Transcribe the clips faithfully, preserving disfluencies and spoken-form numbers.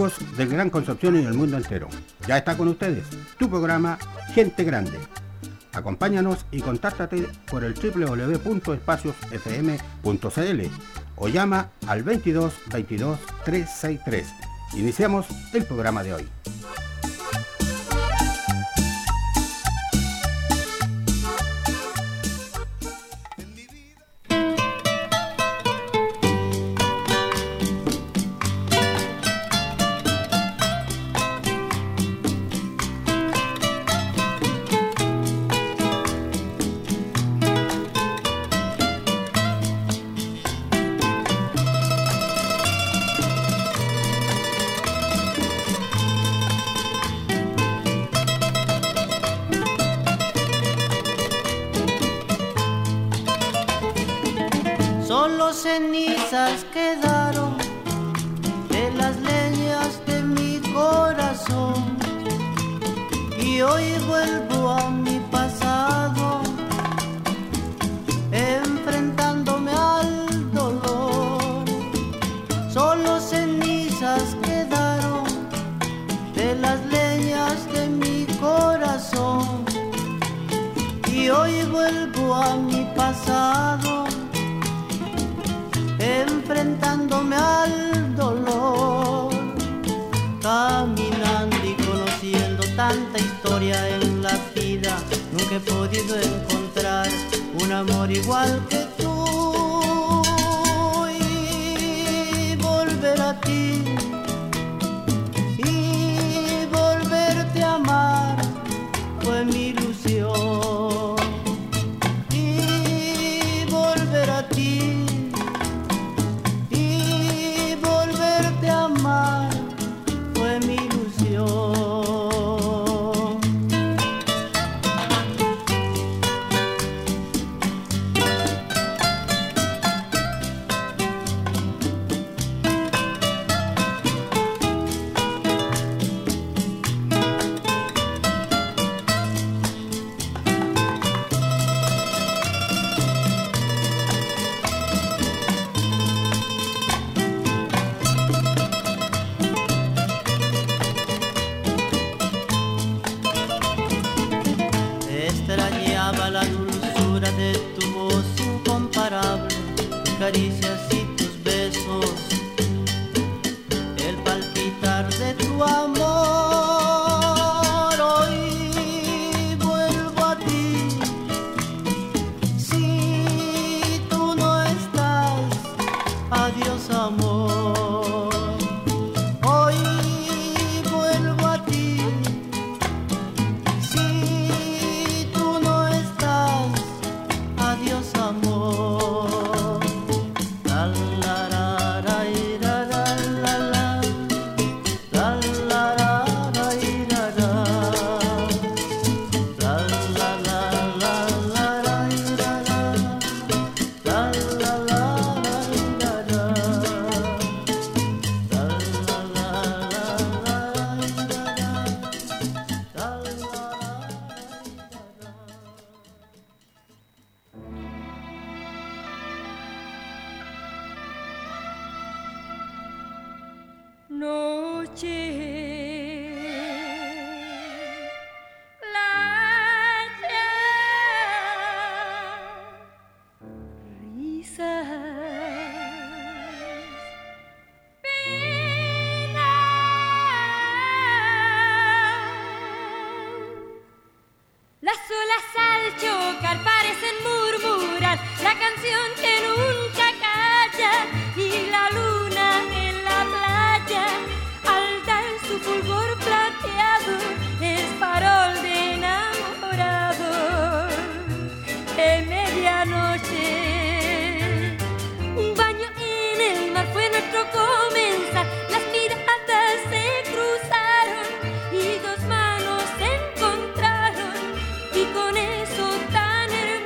amigos del Gran Concepción y del mundo entero. Ya está con ustedes tu programa Gente Grande. Acompáñanos y contáctate por el doble u doble u doble u punto espacios f m punto c l o llama al veintidós veintidós trescientos sesenta y tres. Iniciamos el programa de hoy. Cenizas quedaron de las leñas de mi corazón y hoy vuelvo a mi pasado enfrentándome al dolor. Solo cenizas quedaron de las leñas de mi corazón y hoy vuelvo a mi pasado enfrentándome al dolor, caminando y conociendo tanta historia en la vida. Nunca he podido encontrar un amor igual que tú y volver a ti y volverte a amar fue mi ilusión y volver a ti fue mi ilusión. Caricias y tus besos, el palpitar de tu amor. Hoy vuelvo a ti, si tú no estás, adiós amor. Hoy vuelvo a ti, si tú no estás, adiós amor. Y con eso tan hermoso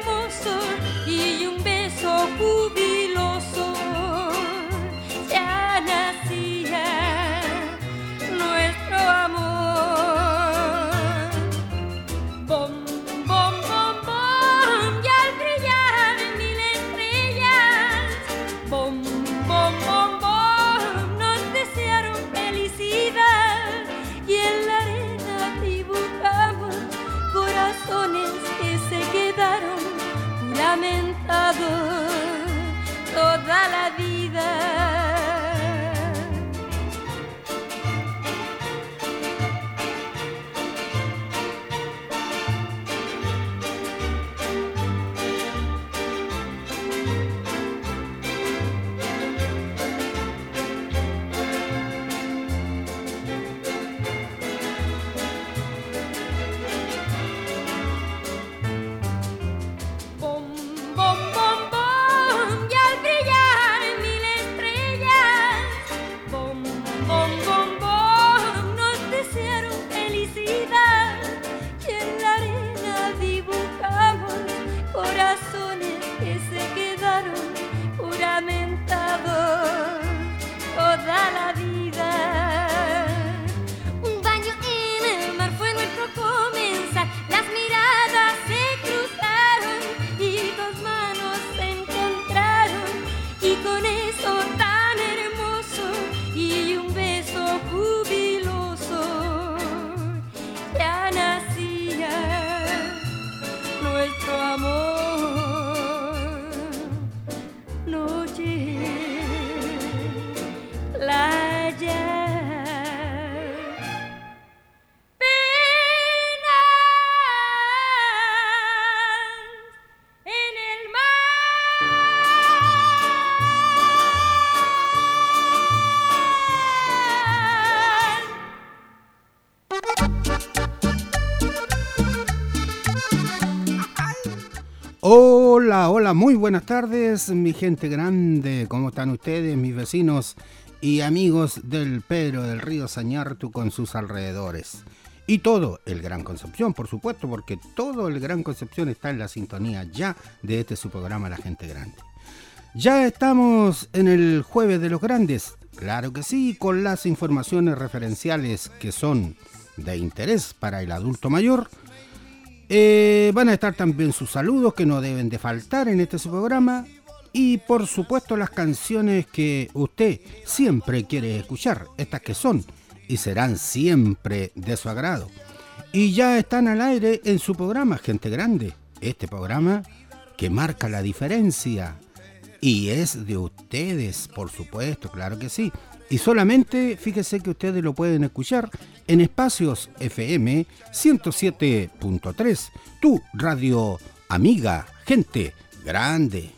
Hola, hola, muy buenas tardes, mi gente grande. ¿Cómo están ustedes, mis vecinos y amigos del Pedro del Río Sañartu con sus alrededores? Y todo el Gran Concepción, por supuesto, porque todo el Gran Concepción está en la sintonía ya de este su programa La Gente Grande. Ya estamos en el Jueves de los Grandes, claro que sí, con las informaciones referenciales que son de interés para el adulto mayor. Eh, van a estar también sus saludos que no deben de faltar en este su programa y por supuesto las canciones que usted siempre quiere escuchar, estas que son y serán siempre de su agrado. Y ya están al aire en su programa Gente Grande, este programa que marca la diferencia y es de ustedes, por supuesto, claro que sí. Y solamente, fíjese que ustedes lo pueden escuchar en Espacios F M ciento siete punto tres, tu radio amiga, gente grande.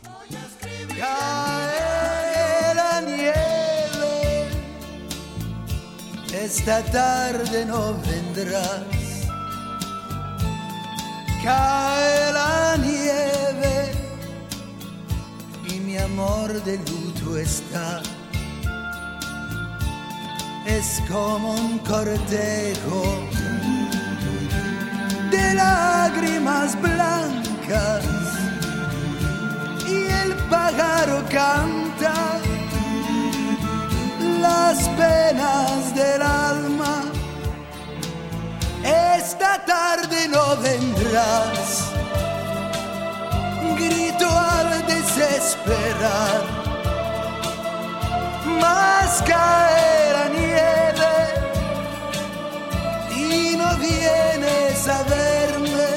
Cae la nieve, esta tarde no vendrás. Cae la nieve y mi amor de luto está. Es como un cortejo de lágrimas blancas y el pájaro canta las penas del alma. Esta tarde no vendrás, grito al desesperar, mas cae la nieve y no vienes a verme.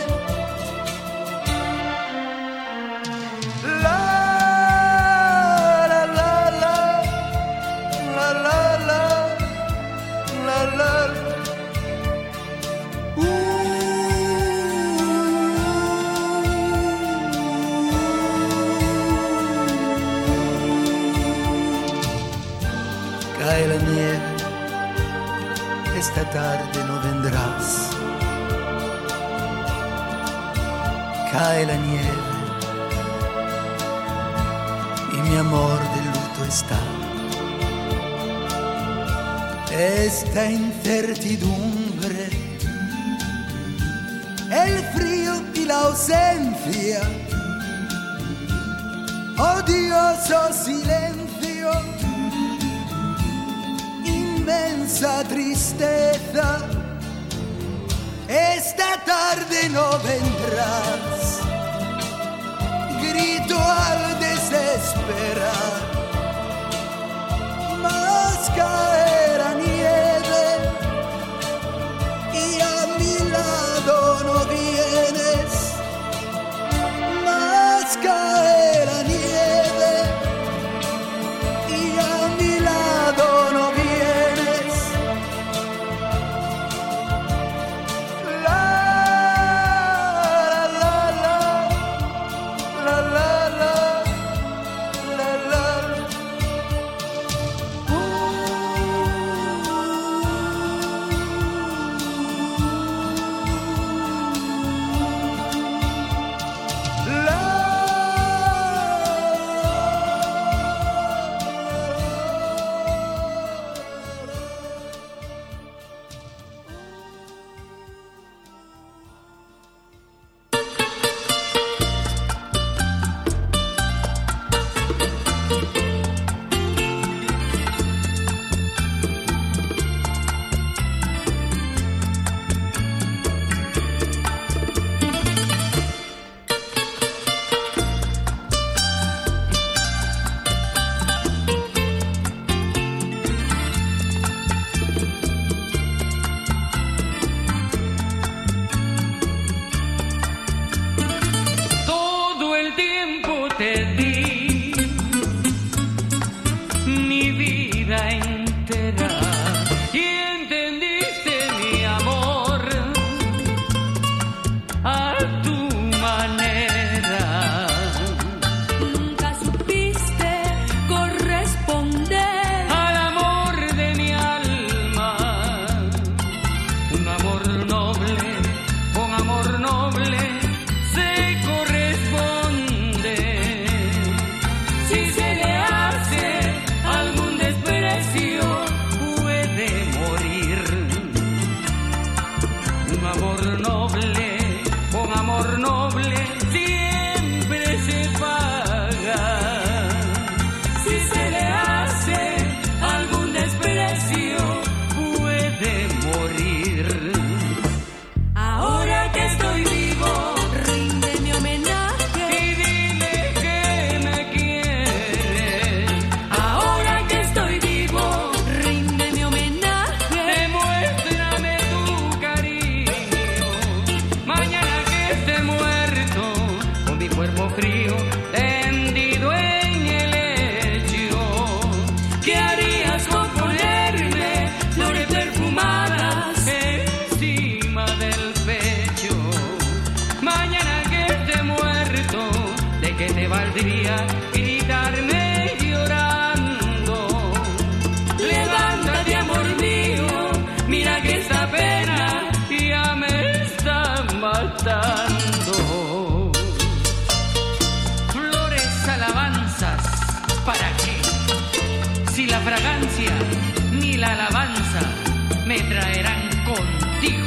La la la la la la la la la. Uh. Cae la nieve, esta tarde no vendrás. Cae la nieve y mi amor de luto está. Esta incertidumbre, el frío y la ausencia, odioso silencio, inmensa tristeza. Esta tarde no vendrás, grito al desesperar, mas cae la nieve y a mi lado no vienes, mas cae la nieve y a mi lado no vienes. amor noble, con amor noble siempre se paga. Si se le hace algún desprecio, puede morir. Ahora que estoy vivo, rinde mi homenaje y dime que me quieres. ahora que estoy vivo, rinde mi homenaje Demuéstrame tu cariño. Mañana que esté muerto, con mi cuerpo frío tendido en el lecho, ¿qué harías con ponerme flores perfumadas encima del pecho? Mañana que esté muerto, ¿de qué te valdría gritarme llorando? Levántate, amor mío, mira que esta pena ya me está matando. Flores, alabanzas, ¿para qué? Si la fragancia ni la alabanza me traerán contigo.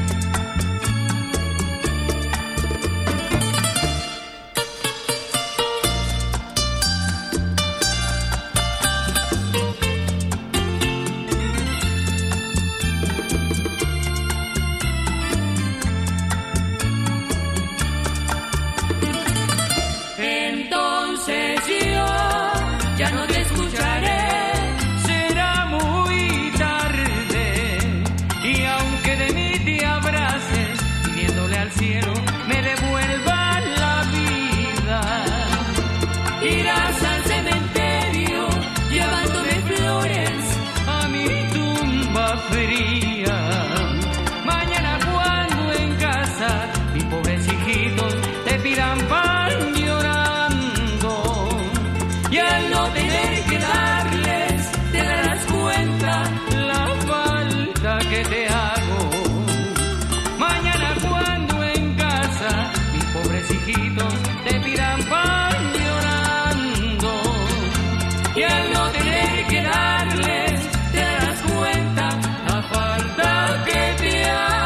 Entonces yo ya no te escucharé, será muy tarde. Y aunque de mí te abraces, pidiéndole al cielo me devuelva la vida, irás al cementerio llevándome flores a mi tumba fría. Mañana cuando en casa mis pobres hijitos te pidan pan llorando, y al no tener que darles te darás cuenta la falta que te hago. Mañana cuando en casa mis pobres hijitos te pidan pan llorando, y al no tener que darles te darás cuenta la falta que te hago.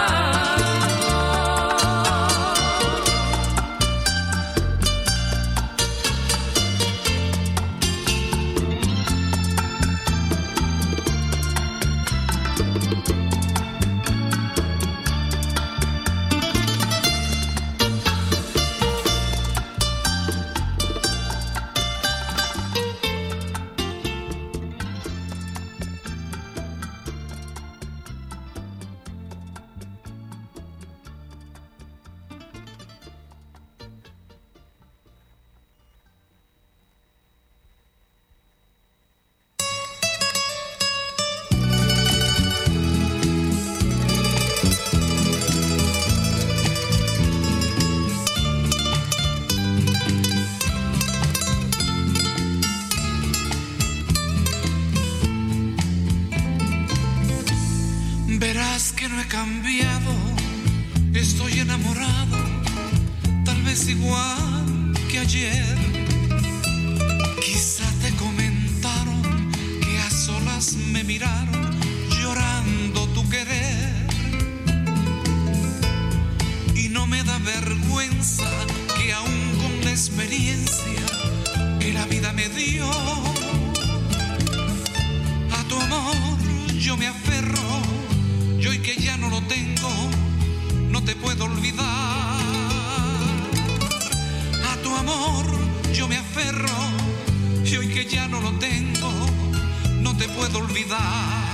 Verás que no he cambiado, estoy enamorado, tal vez igual que ayer. Quizá te comentaron que a solas me miraron llorando tu querer. Y no me da vergüenza que aún con la experiencia que la vida me dio, a tu amor yo me aferro. Y hoy que ya no lo tengo, no te puedo olvidar. A tu amor yo me aferro, y hoy que ya no lo tengo, no te puedo olvidar.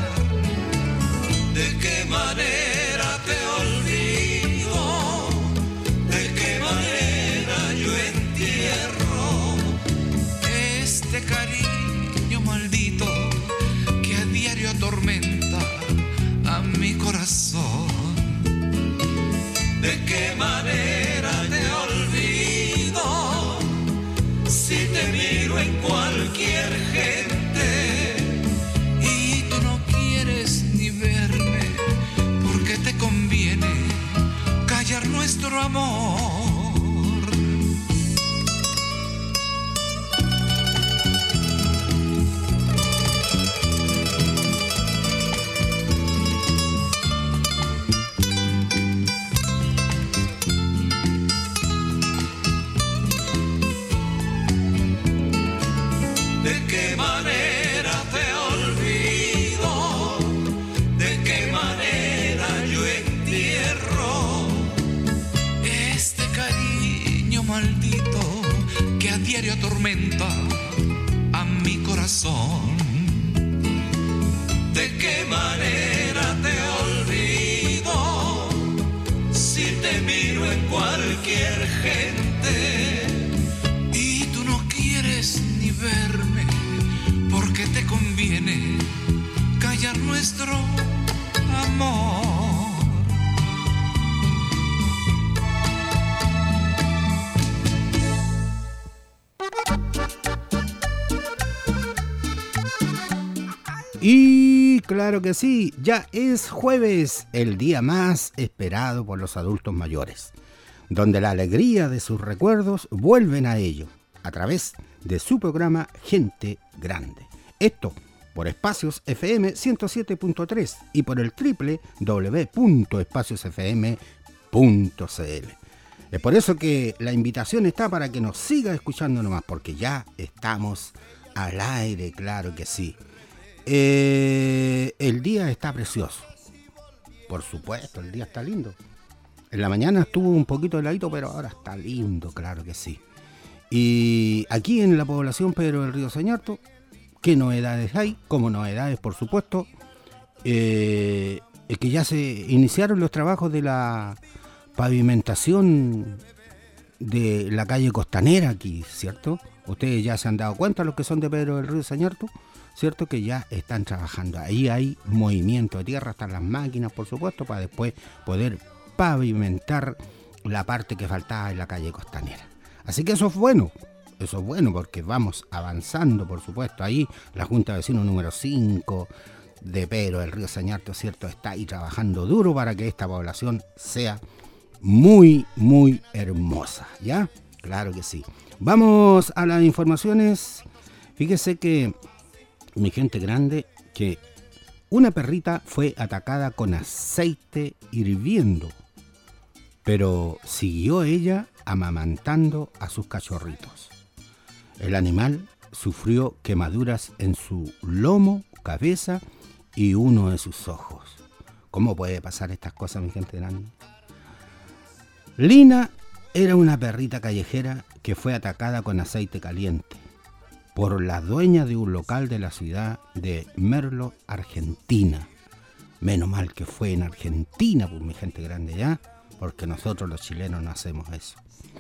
¿De qué manera te olvido? ¿De qué manera yo entierro este cariño maldito que a diario atormenta a mi corazón? ¿De qué manera te olvido si te miro en cualquier gente y tú no quieres ni verme porque te conviene callar nuestro amor? diario atormenta a mi corazón. ¿De qué manera te olvido si te miro en cualquier gente y tú no quieres ni verme porque te conviene callar nuestro amor? Y claro que sí, ya es jueves, el día más esperado por los adultos mayores, donde la alegría de sus recuerdos vuelven a ello, a través de su programa Gente Grande. Esto por Espacios F M ciento siete punto tres y por el doble u doble u doble u punto espacios f m punto c l. Es por eso que la invitación está para que nos siga escuchando nomás, porque ya estamos al aire, claro que sí. Eh, el día está precioso, por supuesto, el día está lindo. En la mañana estuvo un poquito heladito, pero ahora está lindo, claro que sí. Y aquí en la población Pedro del Río Sañarto, ¿qué novedades hay? Como novedades, por supuesto, eh, es que ya se iniciaron los trabajos de la pavimentación de la calle Costanera aquí, ¿cierto? Ustedes ya se han dado cuenta, los que son de Pedro del Río Sañarto, ¿cierto? Que ya están trabajando. Ahí hay movimiento de tierra, están las máquinas, por supuesto, para después poder pavimentar la parte que faltaba en la calle Costanera. Así que eso es bueno, eso es bueno porque vamos avanzando, por supuesto. Ahí la Junta de Vecinos número cinco de Pedro del Río Sañarto, ¿cierto? Está ahí trabajando duro para que esta población sea muy, muy hermosa, ¿ya? Claro que sí. Vamos a las informaciones. Fíjese que, mi gente grande, que una perrita fue atacada con aceite hirviendo, pero siguió ella amamantando a sus cachorritos. El animal sufrió quemaduras en su lomo, cabeza y uno de sus ojos. ¿Cómo puede pasar estas cosas, mi gente grande? Lina era una perrita callejera que fue atacada con aceite caliente por la dueña de un local de la ciudad de Merlo, Argentina. Menos mal que fue en Argentina, pues mi gente grande ya, porque nosotros los chilenos no hacemos eso.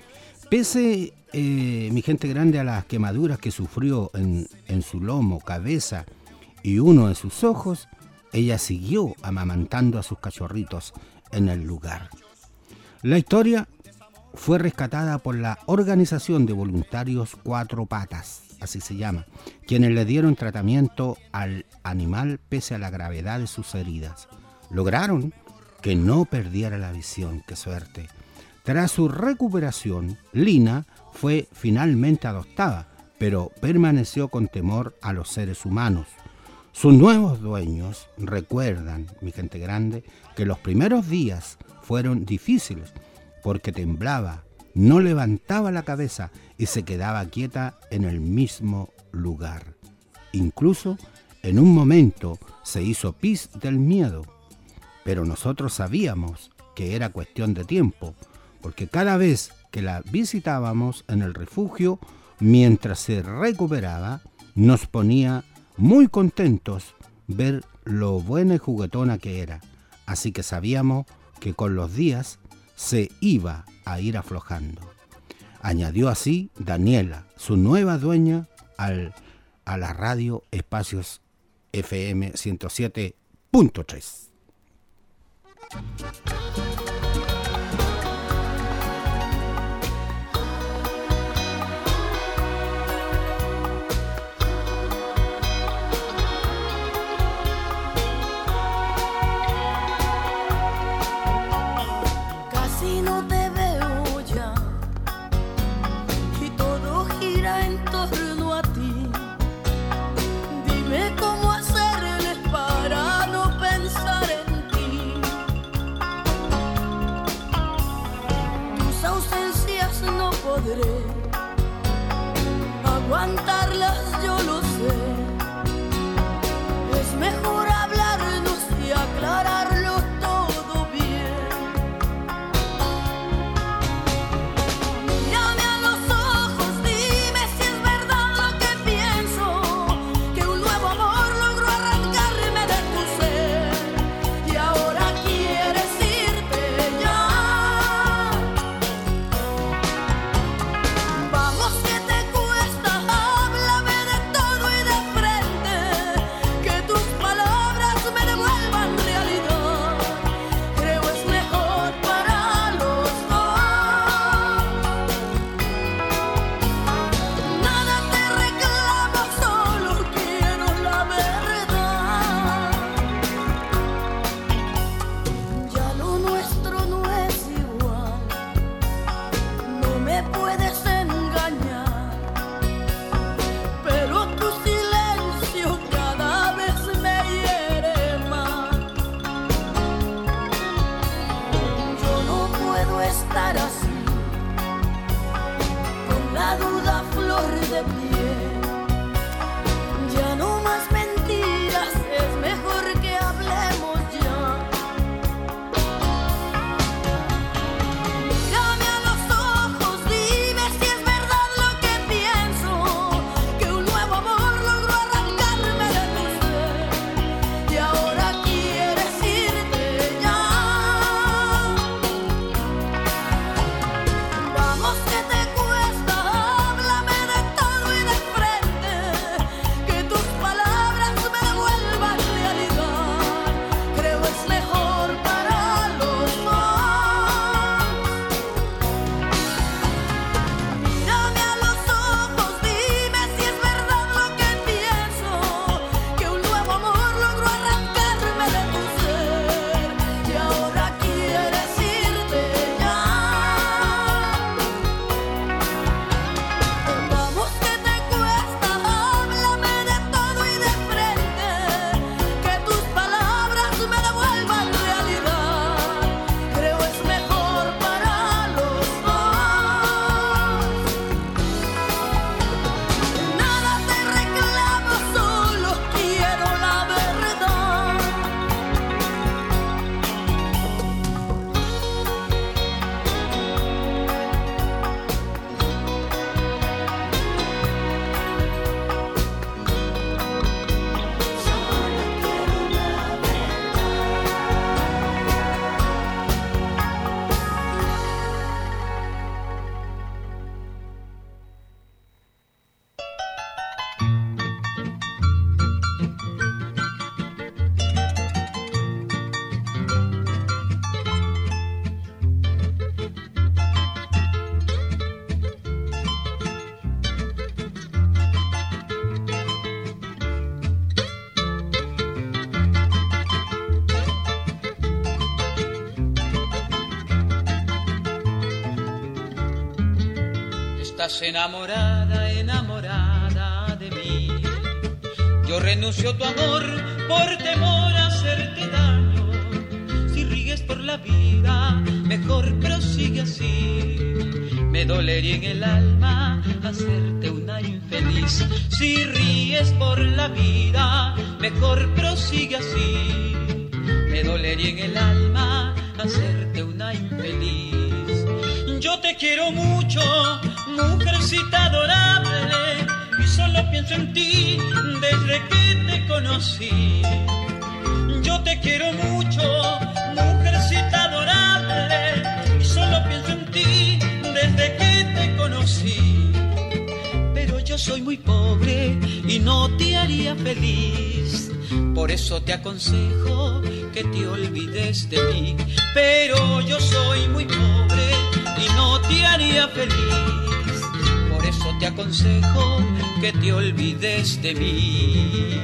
Pese, eh, mi gente grande, a las quemaduras que sufrió en, en su lomo, cabeza y uno de sus ojos, ella siguió amamantando a sus cachorritos en el lugar. La historia fue rescatada por la organización de voluntarios Cuatro Patas, así se llama, quienes le dieron tratamiento al animal pese a la gravedad de sus heridas. Lograron que no perdiera la visión, qué suerte. Tras su recuperación, Lina fue finalmente adoptada, pero permaneció con temor a los seres humanos. Sus nuevos dueños recuerdan, mi gente grande, que los primeros días fueron difíciles porque temblaba, no levantaba la cabeza y se quedaba quieta en el mismo lugar. Incluso en un momento se hizo pis del miedo, pero nosotros sabíamos que era cuestión de tiempo, porque cada vez que la visitábamos en el refugio, mientras se recuperaba, nos ponía muy contentos ver lo buena y juguetona que era. Así que sabíamos que con los días se iba a ir aflojando. Añadió así Daniela, su nueva dueña, al, a la radio Espacios F M ciento siete punto tres. Cómo hacerles para no pensar en ti. estás enamorada, enamorada de mí. Yo renuncio a tu amor por temor a hacerte daño. Si ríes por la vida, mejor prosigue así. Me dolería en el alma hacerte una infeliz. Si ríes por la vida, mejor prosigue así. Me dolería en el alma hacerte una infeliz. Yo te quiero mucho, mujercita adorable, y solo pienso en ti desde que te conocí. Yo te quiero mucho, mujercita adorable, y solo pienso en ti desde que te conocí. Pero yo soy muy pobre y no te haría feliz. Por eso te aconsejo que te olvides de mí. Pero yo soy muy pobre y no te haría feliz. Por eso te aconsejo que te olvides de mí.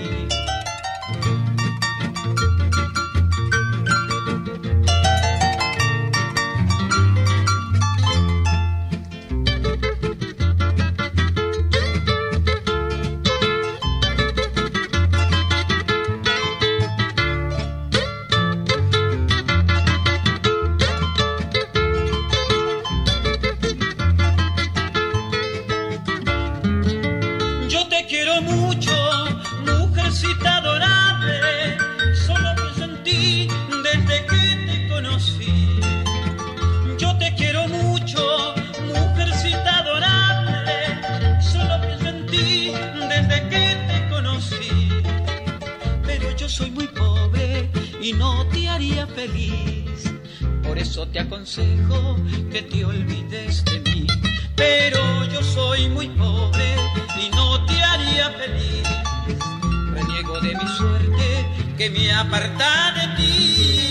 Te aconsejo que te olvides de mí. Pero yo soy muy pobre y no te haría feliz. Reniego de mi suerte que me aparta de ti.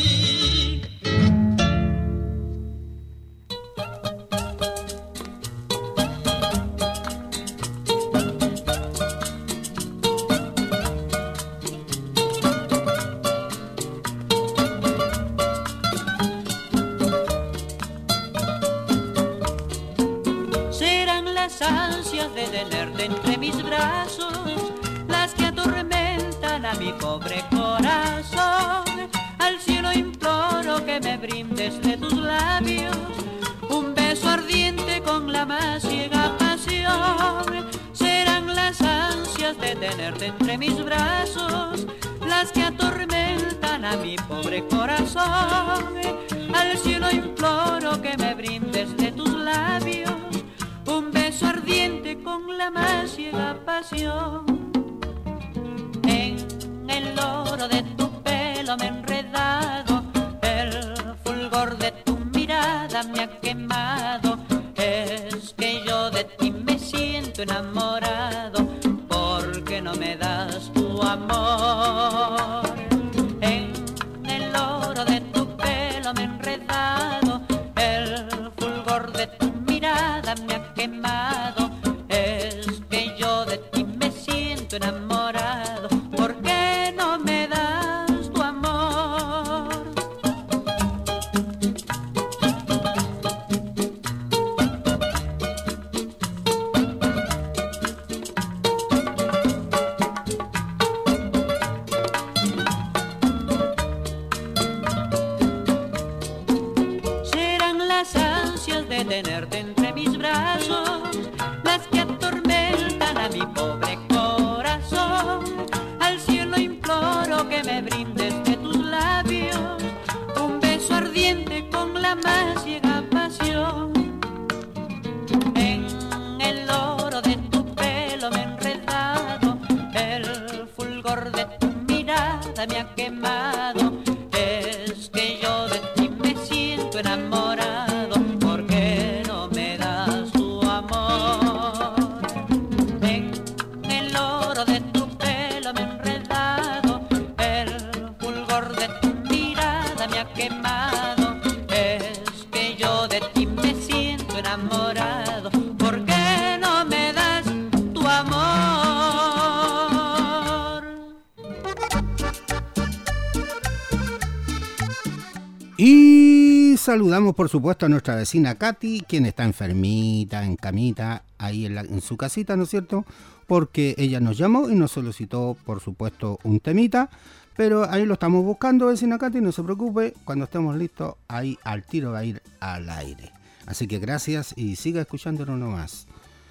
De tenerte entre mis brazos, las que atormentan a mi pobre corazón. Al cielo imploro que me brindes de tus labios un beso ardiente con la más ciega pasión. Serán las ansias de tenerte entre mis brazos las que atormentan a mi pobre corazón. Al cielo imploro que me brindes de tus labios un beso ardiente con la más ciega pasión. En el oro de tu pelo me he enredado, el fulgor de tu mirada me ha quemado. Es que yo de ti me siento enamorado, porque no me das tu amor. En el oro de tu pelo me he enredado, el fulgor de tu mirada me ha quemado. Es que yo de ti me siento enamorado, ¿por qué no me das tu amor? Serán las ansias de tenerte entre mis brazos las que atormentan a mi pobre corazón. Al cielo imploro que me brindes de tus labios un beso ardiente con la más ciega pasión. En el oro de tu pelo me he enredado, el fulgor de tu mirada me ha quemado. Es que yo de ti me siento enamorado, ¿por qué no me das tu amor? En el oro de tu pelo me he enredado, el fulgor de tu mirada me ha quemado. Es que yo de ti me siento enamorado, ¿por qué no me das tu amor? Y Y saludamos por supuesto a nuestra vecina Katy, quien está enfermita, en camita, ahí en, la, en su casita, ¿no es cierto? Porque ella nos llamó y nos solicitó por supuesto un temita, pero ahí lo estamos buscando, vecina Katy, no se preocupe, cuando estemos listos, ahí al tiro va a ir al aire. Así que gracias y siga escuchándonos nomás.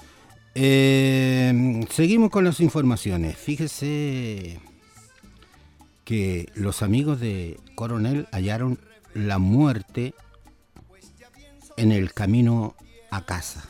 Eh, seguimos con las informaciones. Fíjese que los amigos de Coronel hallaron la muerte en el camino a casa.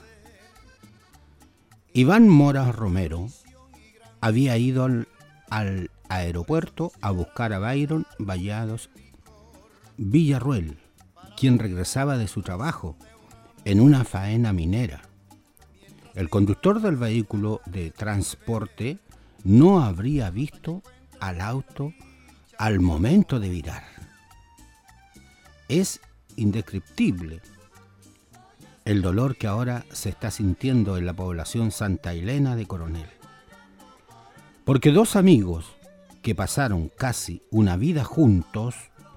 Iván Mora Romero había ido al, al aeropuerto a buscar a Byron Vallados Villarruel, quien regresaba de su trabajo en una faena minera. El conductor del vehículo de transporte no habría visto al auto al momento de virar. Es indescriptible el dolor que ahora se está sintiendo en la población Santa Elena de Coronel. Porque dos amigos que pasaron casi una vida juntos,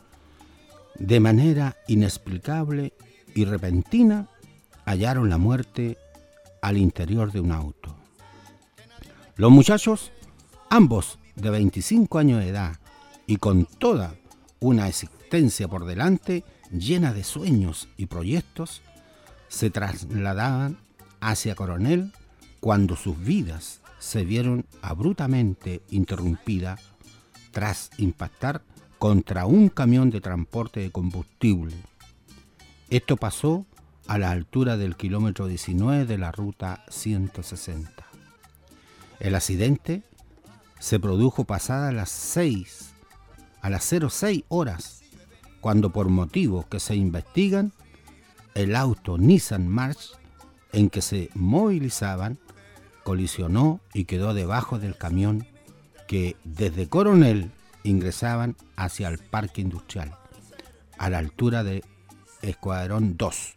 de manera inexplicable y repentina, hallaron la muerte al interior de un auto. Los muchachos, ambos de veinticinco años de edad y con toda una existencia por delante llena de sueños y proyectos, se trasladaban hacia Coronel cuando sus vidas se vieron abruptamente interrumpidas tras impactar contra un camión de transporte de combustible. Esto pasó a la altura del kilómetro diecinueve de la ruta ciento sesenta. El accidente se produjo pasada las seis, a las cero seis horas, cuando por motivos que se investigan, el auto Nissan March en que se movilizaban colisionó y quedó debajo del camión que desde Coronel ingresaban hacia el parque industrial, a la altura de Escuadrón dos.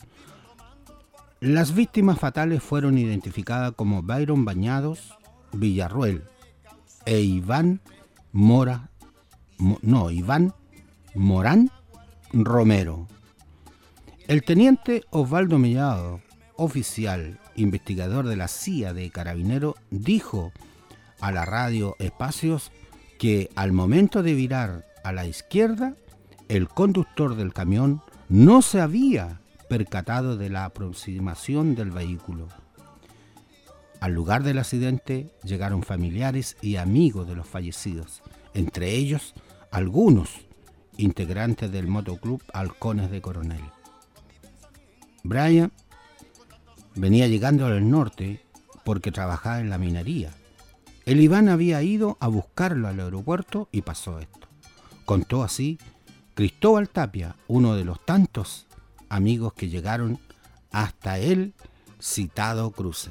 Las víctimas fatales fueron identificadas como Byron Bañados Villarruel e Iván Mora, Mo, no, Iván Morán Romero. El teniente Osvaldo Mellado, oficial investigador de la C I A de Carabineros, dijo a la radio Espacios que al momento de virar a la izquierda, el conductor del camión no se había percatado de la aproximación del vehículo. Al lugar del accidente llegaron familiares y amigos de los fallecidos, entre ellos algunos integrantes del motoclub Halcones de Coronel. Brian venía llegando al norte porque trabajaba en la minería. El Iván había ido a buscarlo al aeropuerto y pasó esto. Contó así Cristóbal Tapia, uno de los tantos amigos que llegaron hasta el citado cruce.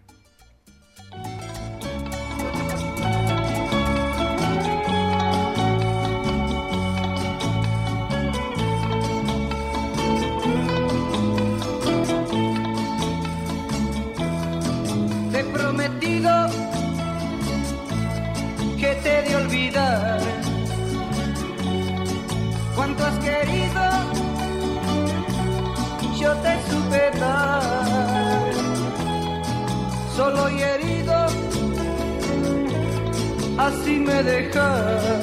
Te he prometido que te he de olvidar cuánto has querido, yo te supe dar, solo y herido, así me dejas,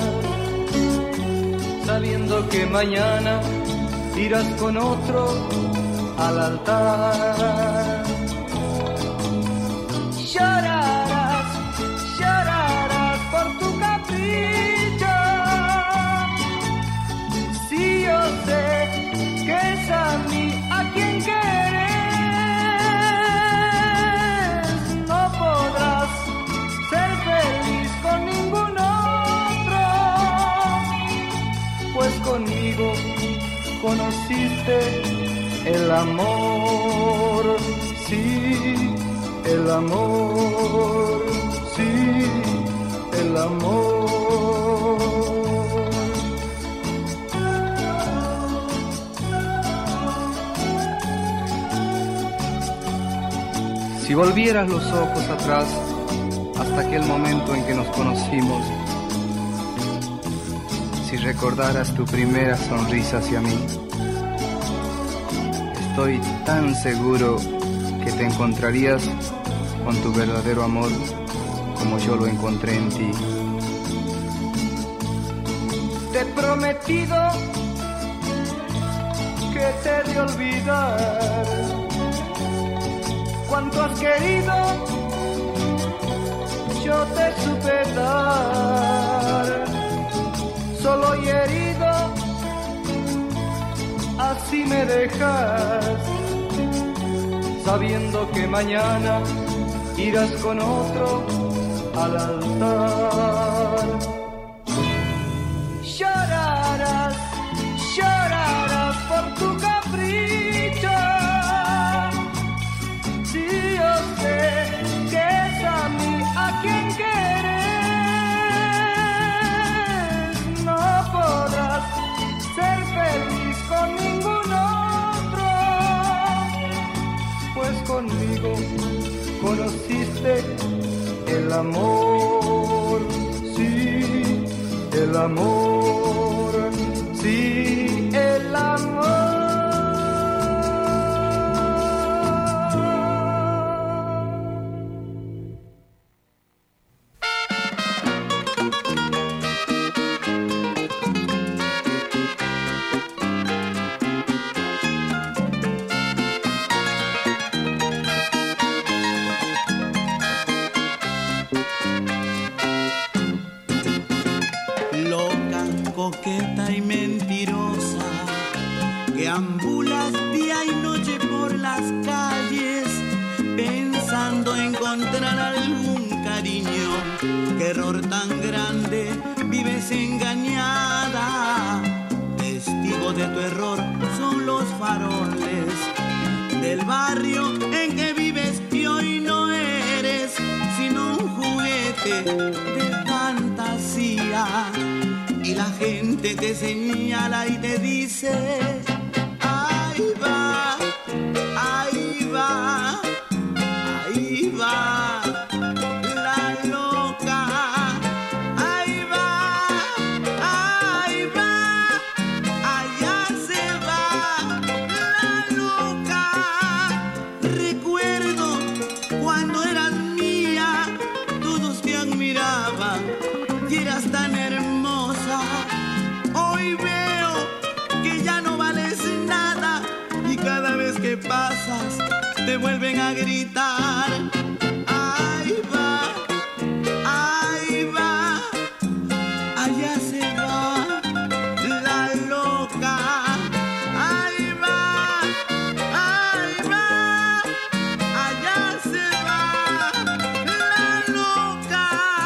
sabiendo que mañana irás con otro al altar. Llorarás, llorarás por tu capricho, si yo sé que es a mí a quien quieres, no podrás ser feliz con ningún otro, pues conmigo conociste el amor, sí, el amor, sí, el amor. Si volvieras los ojos atrás hasta aquel momento en que nos conocimos, si recordaras tu primera sonrisa hacia mí, estoy tan seguro que te encontrarías con tu verdadero amor como yo lo encontré en ti. Te he prometido que te he de olvidar cuanto has querido, yo te supe dar, solo y herido, así me dejas, sabiendo que mañana irás con otro al altar. Llorarás, llorarás por tu capricho, si yo sé que es a mí a quien quieres, no podrás ser feliz con ningún otro, pues conmigo conociste el amor, sí, el amor, sí, el amor. Coqueta y mentirosa, que ambulas día y noche por las calles, pensando encontrar algún cariño. Qué error tan grande, vives engañada. Testigo de tu error son los faroles del barrio en que vives y hoy no eres sino un juguete de fantasía. Y la gente te señala y te dice, ahí va, ahí va, ahí va, la loca, ahí va, ahí va, allá se va, la loca. Recuerdo cuando eras mía, todos te admiraban y eras tan hermosa. Hoy veo que ya no vales nada y cada vez que pasas te vuelven a gritar. Ahí va, ahí va, allá se va, la loca. Ahí va, ahí va, allá se va, la loca.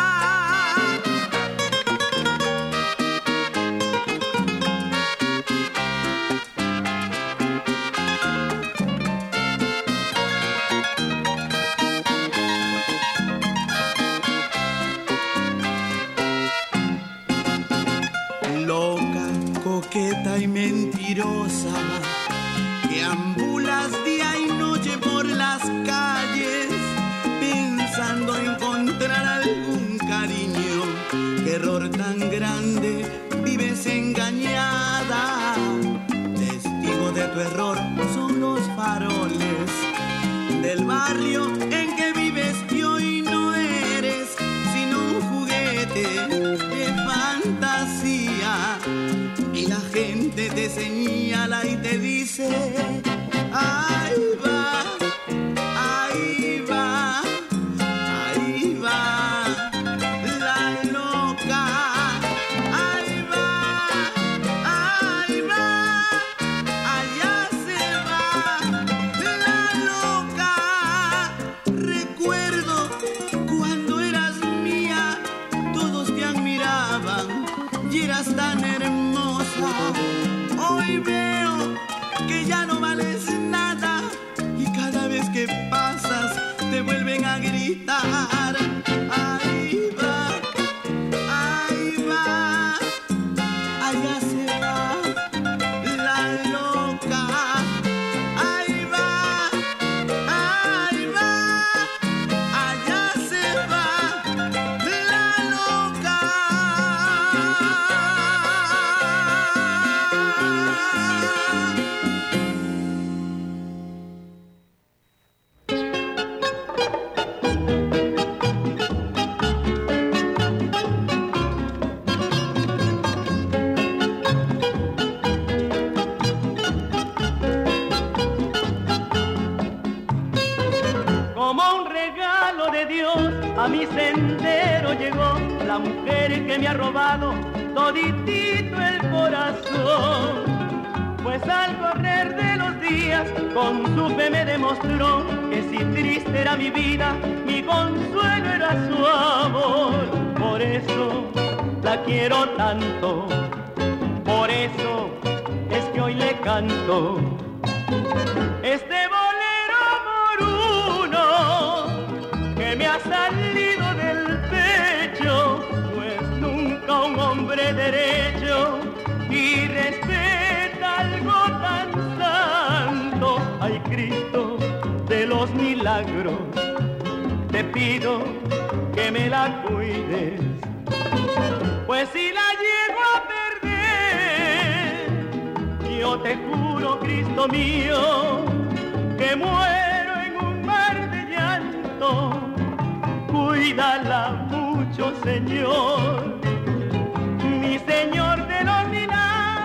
Coqueta y mentirosa, que ambulas día y noche por las calles, pensando encontrar algún cariño. Qué error tan grande, vives engañada. Testigo de tu error son los faroles del barrio en que vives y hoy no eres sino un juguete de fantasía. Y la gente te señala y te dice, ahí va, ahí va, ahí va, la loca. Ahí va, ahí va, allá se va, la loca. Recuerdo cuando eras mía, todos te admiraban y eras tan hermosa. Hoy veo que ya no vales nada y cada vez que pasas te vuelven a gritar. Ahí va, ahí va, allá se va, la loca. Ahí va, ahí va, allá se va, la loca. A mi sendero llegó la mujer que me ha robado toditito el corazón. Pues al correr de los días con su fe me demostró que si triste era mi vida, mi consuelo era su amor. Por eso la quiero tanto, por eso es que hoy le canto este bolero moruno que me ha salido del pecho, pues nunca un hombre derecho y respeta algo tan santo. Ay, Cristo de los milagros, te pido que me la cuides, pues si la llego a perder, yo te juro, Cristo mío, que muero en un mar de llanto. Cuídala mucho, Señor, mi Señor de los milagros.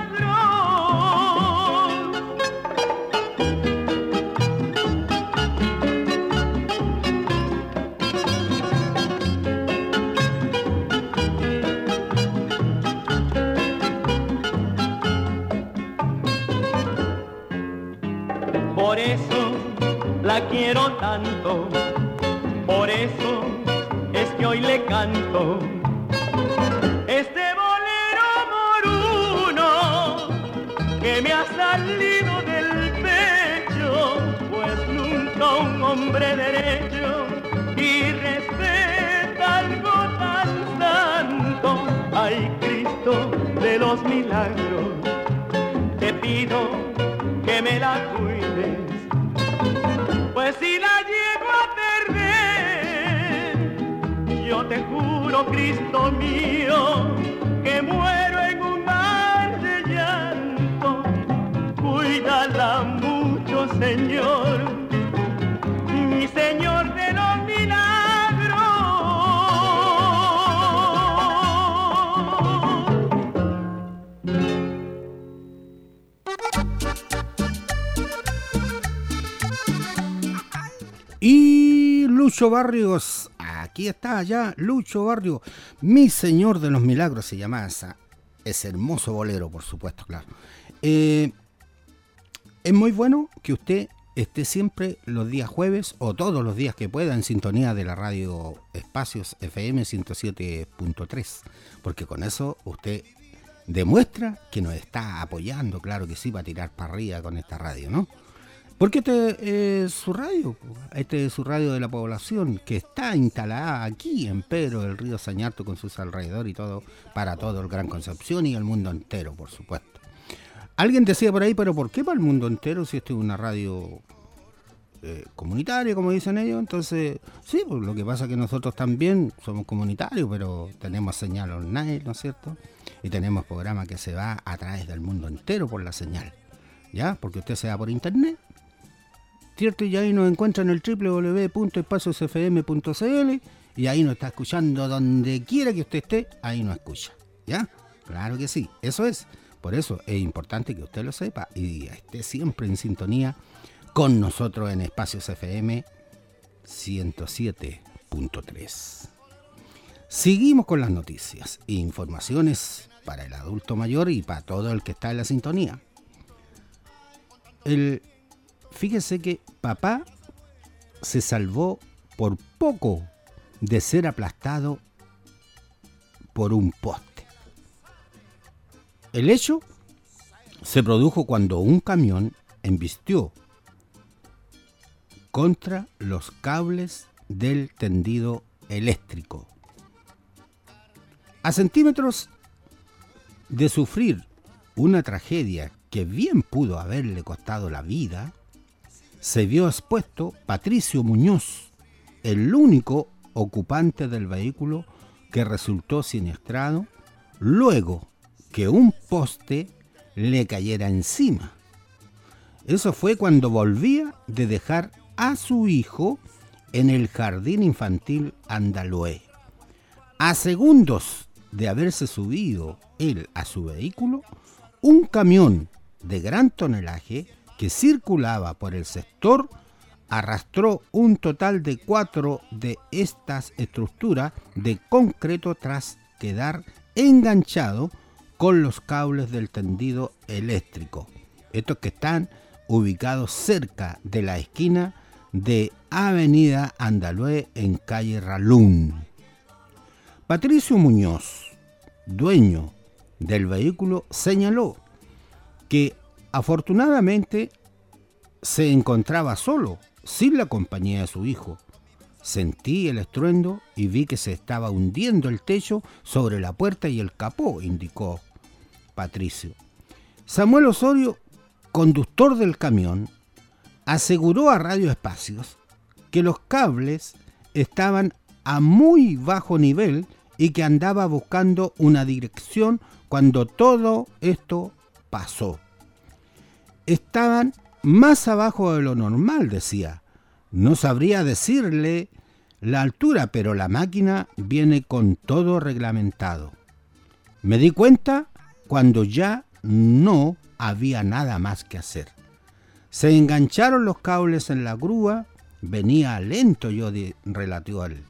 Por eso la quiero tanto, por eso es que hoy le canto este bolero moruno que me ha salido del pecho, pues nunca un hombre derecho y respeta algo tan santo. Ay, Cristo de los milagros, te pido que me la cuides, pues si la llego a perder, yo te juro, Cristo mío, que muero en un mar de llanto. Cuídala mucho, Señor, mi Señor de los milagros. Y Lucho Barrios, aquí está ya Lucho Barrios, mi Señor de los Milagros se llama esa, ese hermoso bolero, por supuesto, claro. Eh, es muy bueno que usted esté siempre los días jueves o todos los días que pueda en sintonía de la radio Espacios F M ciento siete punto tres, porque con eso usted demuestra que nos está apoyando, claro que sí, para tirar para arriba con esta radio, ¿no? Porque este es su radio, este es su radio de la población, que está instalada aquí en Pedro del Río Sañarto con sus alrededores y todo, para todo el Gran Concepción y el mundo entero, por supuesto. Alguien decía por ahí, pero ¿por qué para el mundo entero si esto es una radio eh, comunitaria, como dicen ellos? Entonces, sí, pues lo que pasa es que nosotros también somos comunitarios, pero tenemos señal online, ¿no es cierto? Y tenemos programa que se va a través del mundo entero por la señal, ¿ya? Porque usted se va por internet, ¿cierto? Y ahí nos encuentra en el doble u doble u doble u punto espacios f m punto c l y ahí nos está escuchando donde quiera que usted esté, ahí nos escucha, ¿ya? Claro que sí, eso es. Por eso es importante que usted lo sepa y esté siempre en sintonía con nosotros en Espacios F M ciento siete punto tres. Seguimos con las noticias e informaciones para el adulto mayor y para todo el que está en la sintonía. El Fíjese que papá se salvó por poco de ser aplastado por un poste. El hecho se produjo cuando un camión embistió contra los cables del tendido eléctrico. A centímetros de sufrir una tragedia que bien pudo haberle costado la vida, se vio expuesto Patricio Muñoz, el único ocupante del vehículo que resultó siniestrado luego que un poste le cayera encima. Eso fue cuando volvía de dejar a su hijo en el jardín infantil Andaloé. A segundos de haberse subido él a su vehículo, un camión de gran tonelaje que circulaba por el sector arrastró un total de cuatro de estas estructuras de concreto tras quedar enganchado con los cables del tendido eléctrico. Estos que están ubicados cerca de la esquina de Avenida Andalue en calle Ralún. Patricio Muñoz, dueño del vehículo, señaló que afortunadamente se encontraba solo, sin la compañía de su hijo. Sentí el estruendo y vi que se estaba hundiendo el techo sobre la puerta y el capó, indicó Patricio. Samuel Osorio, conductor del camión, aseguró a Radio Espacios que los cables estaban a muy bajo nivel y que andaba buscando una dirección cuando todo esto pasó. Estaban más abajo de lo normal, decía. No sabría decirle la altura, pero la máquina viene con todo reglamentado. Me di cuenta cuando ya no había nada más que hacer. Se engancharon los cables en la grúa, venía lento, yo de, relató él.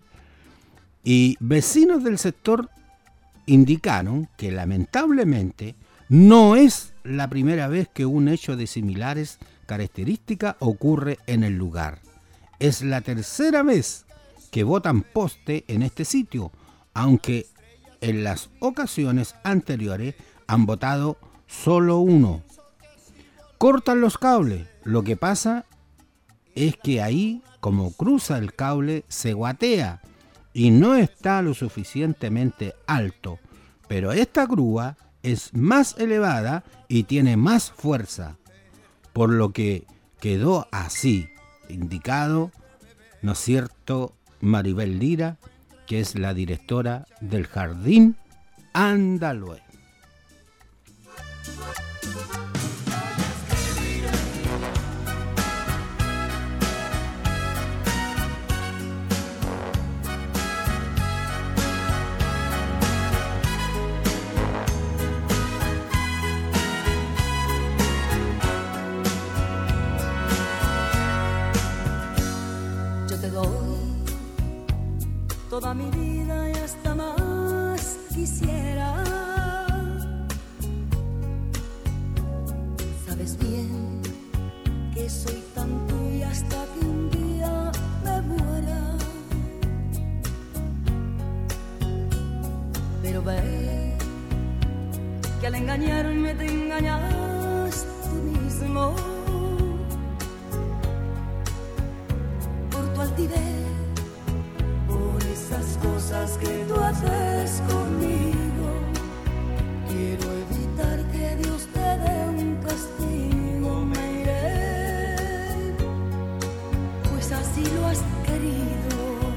Y vecinos del sector indicaron que lamentablemente no es la primera vez que un hecho de similares características ocurre en el lugar. Es la tercera vez que botan poste en este sitio, aunque en las ocasiones anteriores han botado solo uno. Cortan los cables. Lo que pasa es que ahí, como cruza el cable, se guatea y no está lo suficientemente alto. Pero esta grúa es más elevada y tiene más fuerza, por lo que quedó así, indicado, ¿no es cierto?, Maribel Lira, que es la directora del Jardín Andalue. Toda mi vida y hasta más quisiera. Sabes bien que soy tan tuya hasta que un día me muera. Pero ve que al engañarme te engañas tú mismo. Por tu altivez, esas cosas que tú haces conmigo, quiero evitar que Dios te dé un castigo. Me iré, pues así lo has querido.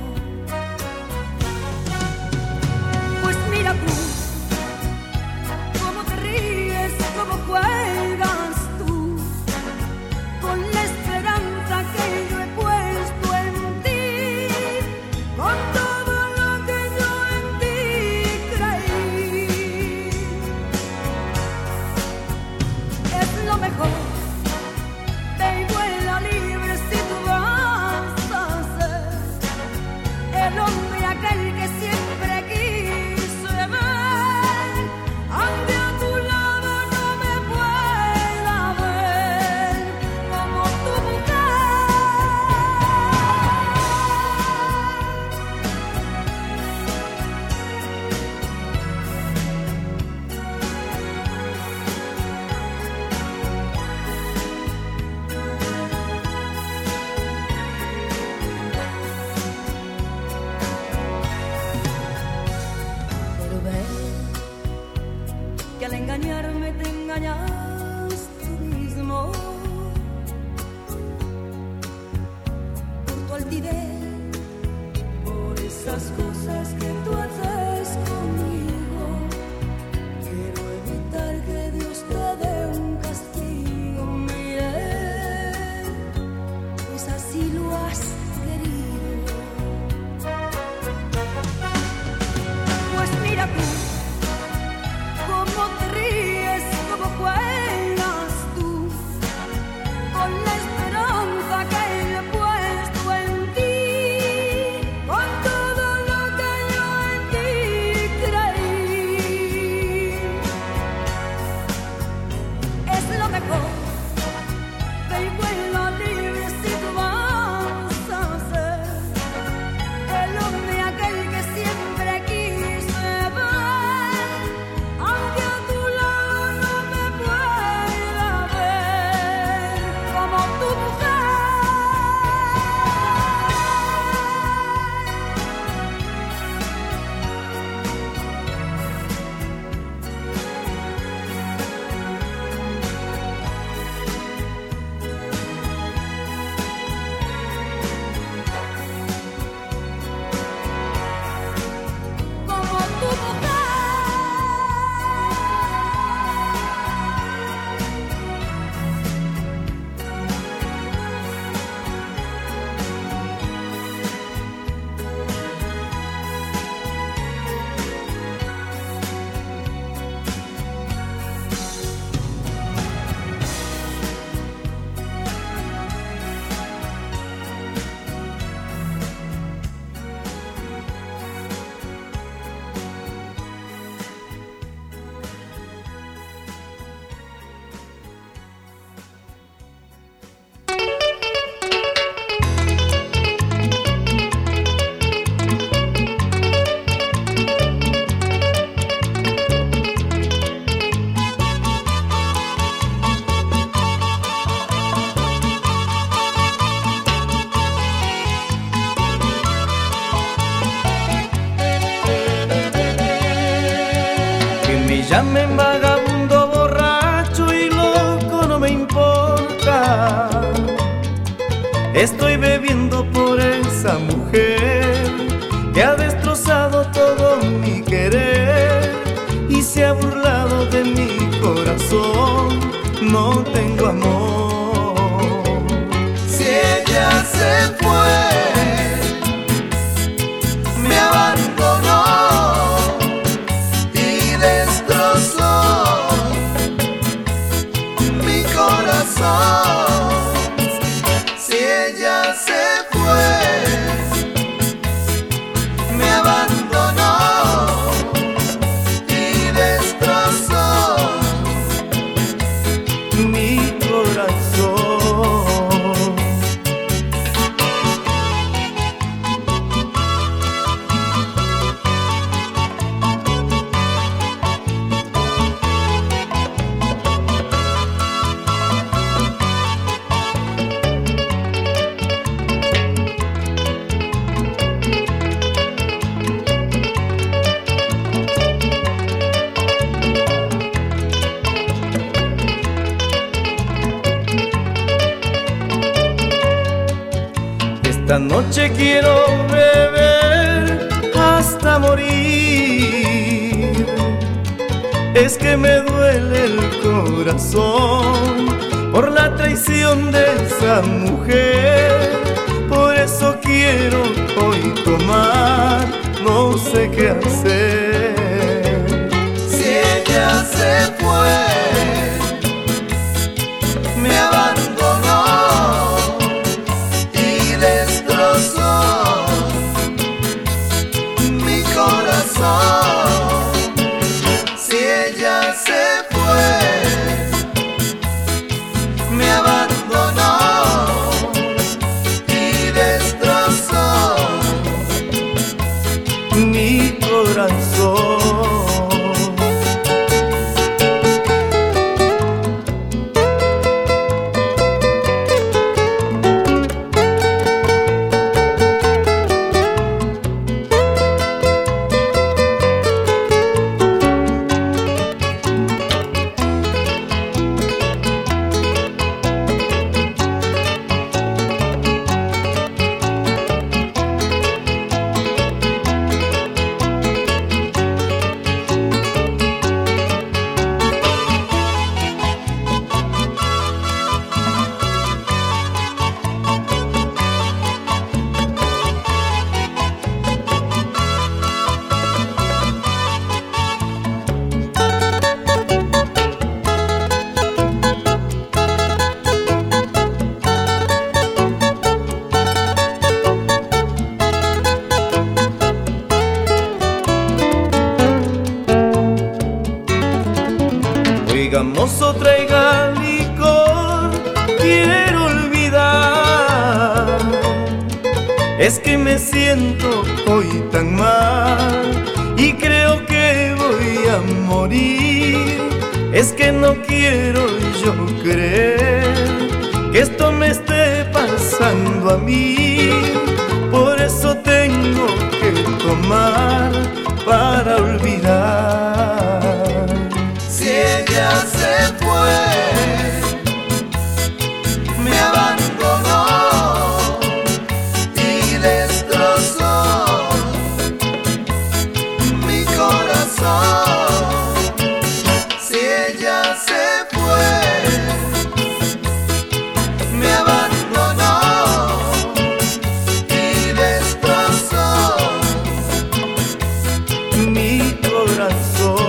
Pues mira tú, cómo te ríes, cómo juegas tú, con la esperanza que yo he puesto en ti, con tu mejor, ve y vuela libre si tú vas a ser el hombre aquel que siempre quise ver, aunque a tu lado no me pueda ver como tu mujer. Estoy bebiendo por esa mujer que ha destrozado todo mi querer y se ha burlado de mi corazón. No tengo amor. Si ella se fue, me abandonó y destrozó mi corazón. Si ella se fue, me abandonó y destrozó mi corazón. Esta noche quiero beber hasta morir. Es que me duele el corazón por la traición de esa mujer. Por eso quiero hoy tomar, no sé qué hacer. Si ella se fue, me abandonó y destrozó mi corazón. Si ella se fue, me abandonó y destrozó mi corazón. Mozo, traiga licor, quiero olvidar. Es que me siento hoy tan mal y creo que voy a morir. Es que no quiero yo creer que esto me esté pasando a mí. Por eso tengo que tomar para olvidar. Si ella se fue, me abandonó y destrozó mi corazón. Si ella se fue, me abandonó y destrozó mi corazón.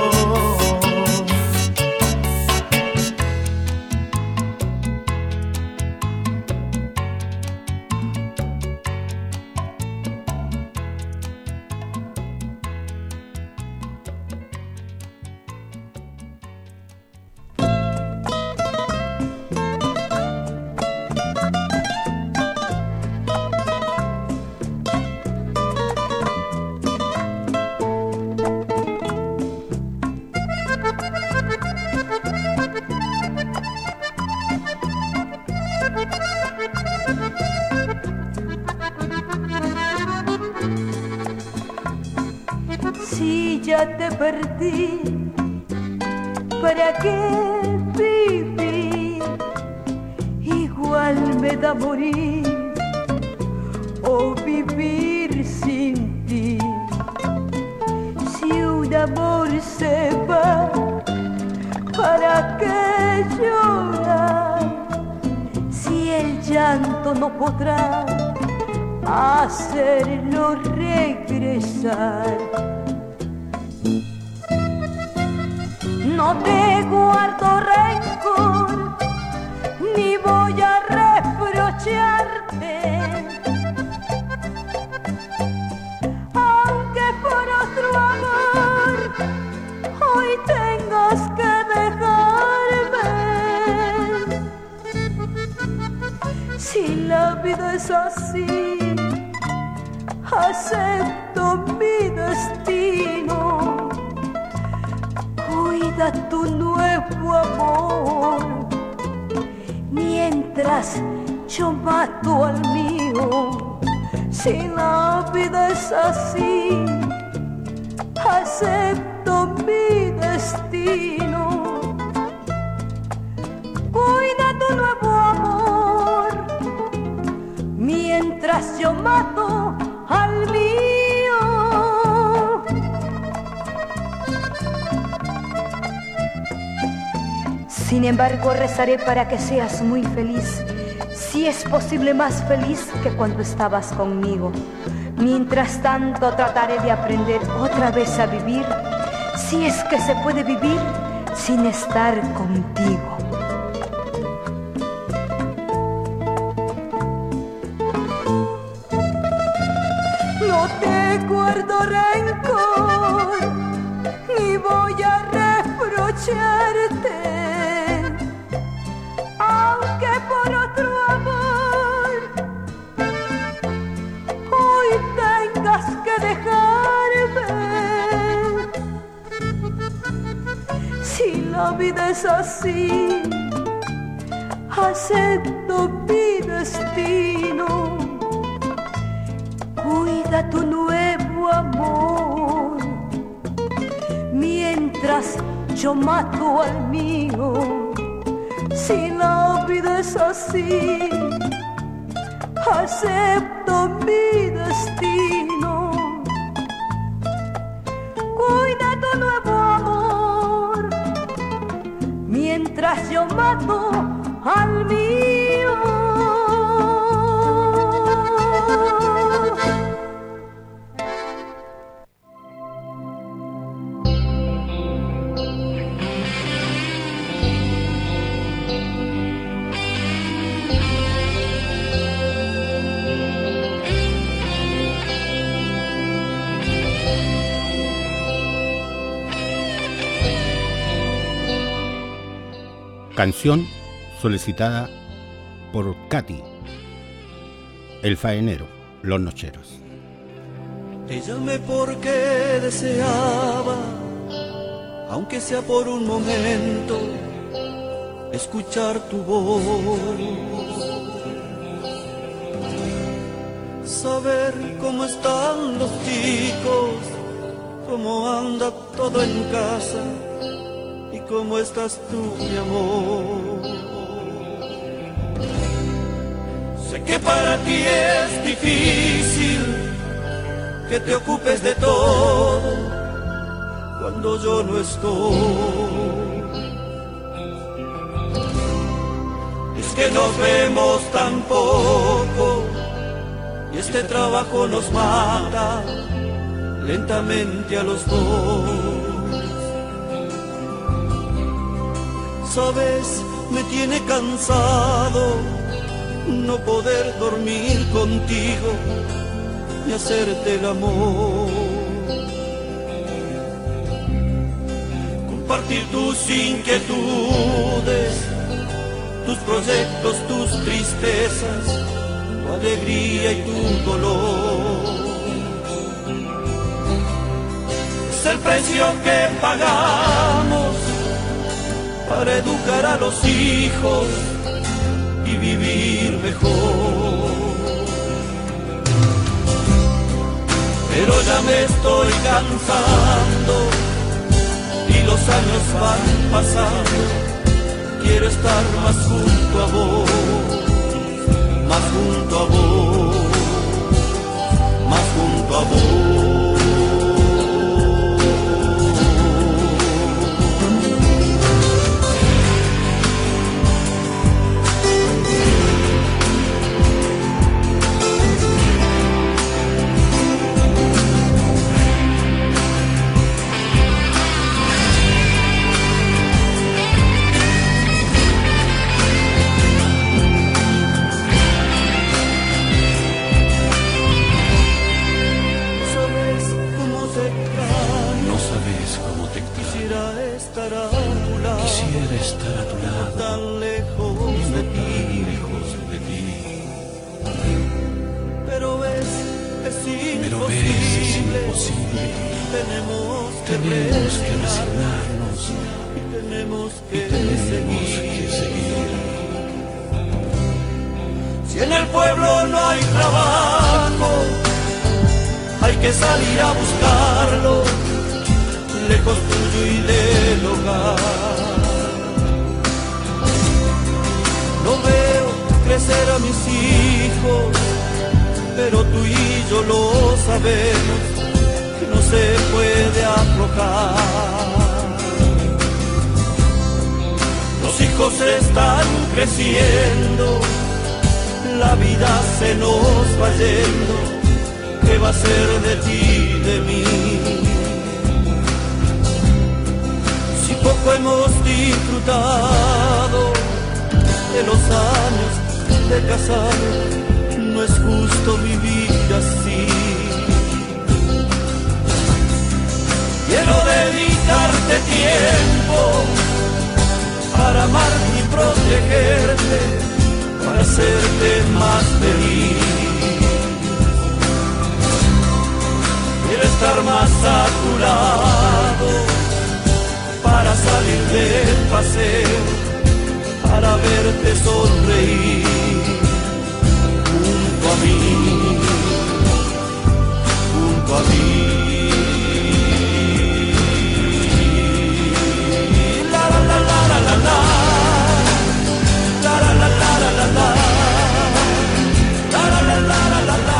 Si ya te perdí, ¿para qué vivir? Igual me da morir o vivir sin ti. Si un amor se va, ¿para qué llorar? Si el llanto no podrá hacerlo regresar. No te guardo rencor, ni voy a reprocharte, aunque por otro amor hoy tengas que dejarme. Si la vida es así, acepto mi destino. Cuida tu nuevo amor mientras yo mato al mío. Si la vida es así, acepto mi destino. Cuida tu nuevo amor mientras yo mato al mío. Sin embargo, rezaré para que seas muy feliz, si es posible más feliz que cuando estabas conmigo. Mientras tanto, trataré de aprender otra vez a vivir, si es que se puede vivir sin estar contigo. No te guardo rencor, ni voy a reprocharte, aunque por otro amor hoy tengas que dejarme. Si la vida es así, acepto mi destino. Cuida tu nuevo amor mientras yo mato al mío. Si la vida es así, acepto mi destino. Cuida tu nuevo amor mientras yo mato al mío. Canción solicitada por Katy, El Faenero, Los Nocheros. Te llamé porque deseaba, aunque sea por un momento, escuchar tu voz, saber cómo están los chicos, cómo anda todo en casa y cómo estás tú, mi amor. Sé que para ti es difícil que te ocupes de todo cuando yo no estoy. Es que nos vemos tan poco y este trabajo nos mata lentamente a los dos. Sabes, me tiene cansado no poder dormir contigo y hacerte el amor. Compartir tus inquietudes, tus proyectos, tus tristezas, tu alegría y tu dolor. Es el precio que pagamos para educar a los hijos y vivir mejor. Pero ya me estoy cansando y los años van pasando. Quiero estar más junto a vos, más junto a vos. tenemos que resignarnos y tenemos que, y tenemos seguir. que seguir. Si en el pueblo no hay trabajo, hay que salir a buscarlo, lejos tuyo y del hogar. No veo crecer a mis hijos, pero tú y yo lo sabemos, que no se puede aflojar. Los hijos están creciendo, la vida se nos va yendo, ¿qué va a ser de ti, de mí? Si poco hemos disfrutado de los años de casado, no es justo vivir así. Quiero dedicarte tiempo para amarte y protegerte, para hacerte más feliz. Quiero estar más a tu lado, para salir del paseo, para verte sonreír junto a mí, junto a mí. La la la la la la la, la la la la la la la, la la la la la la la.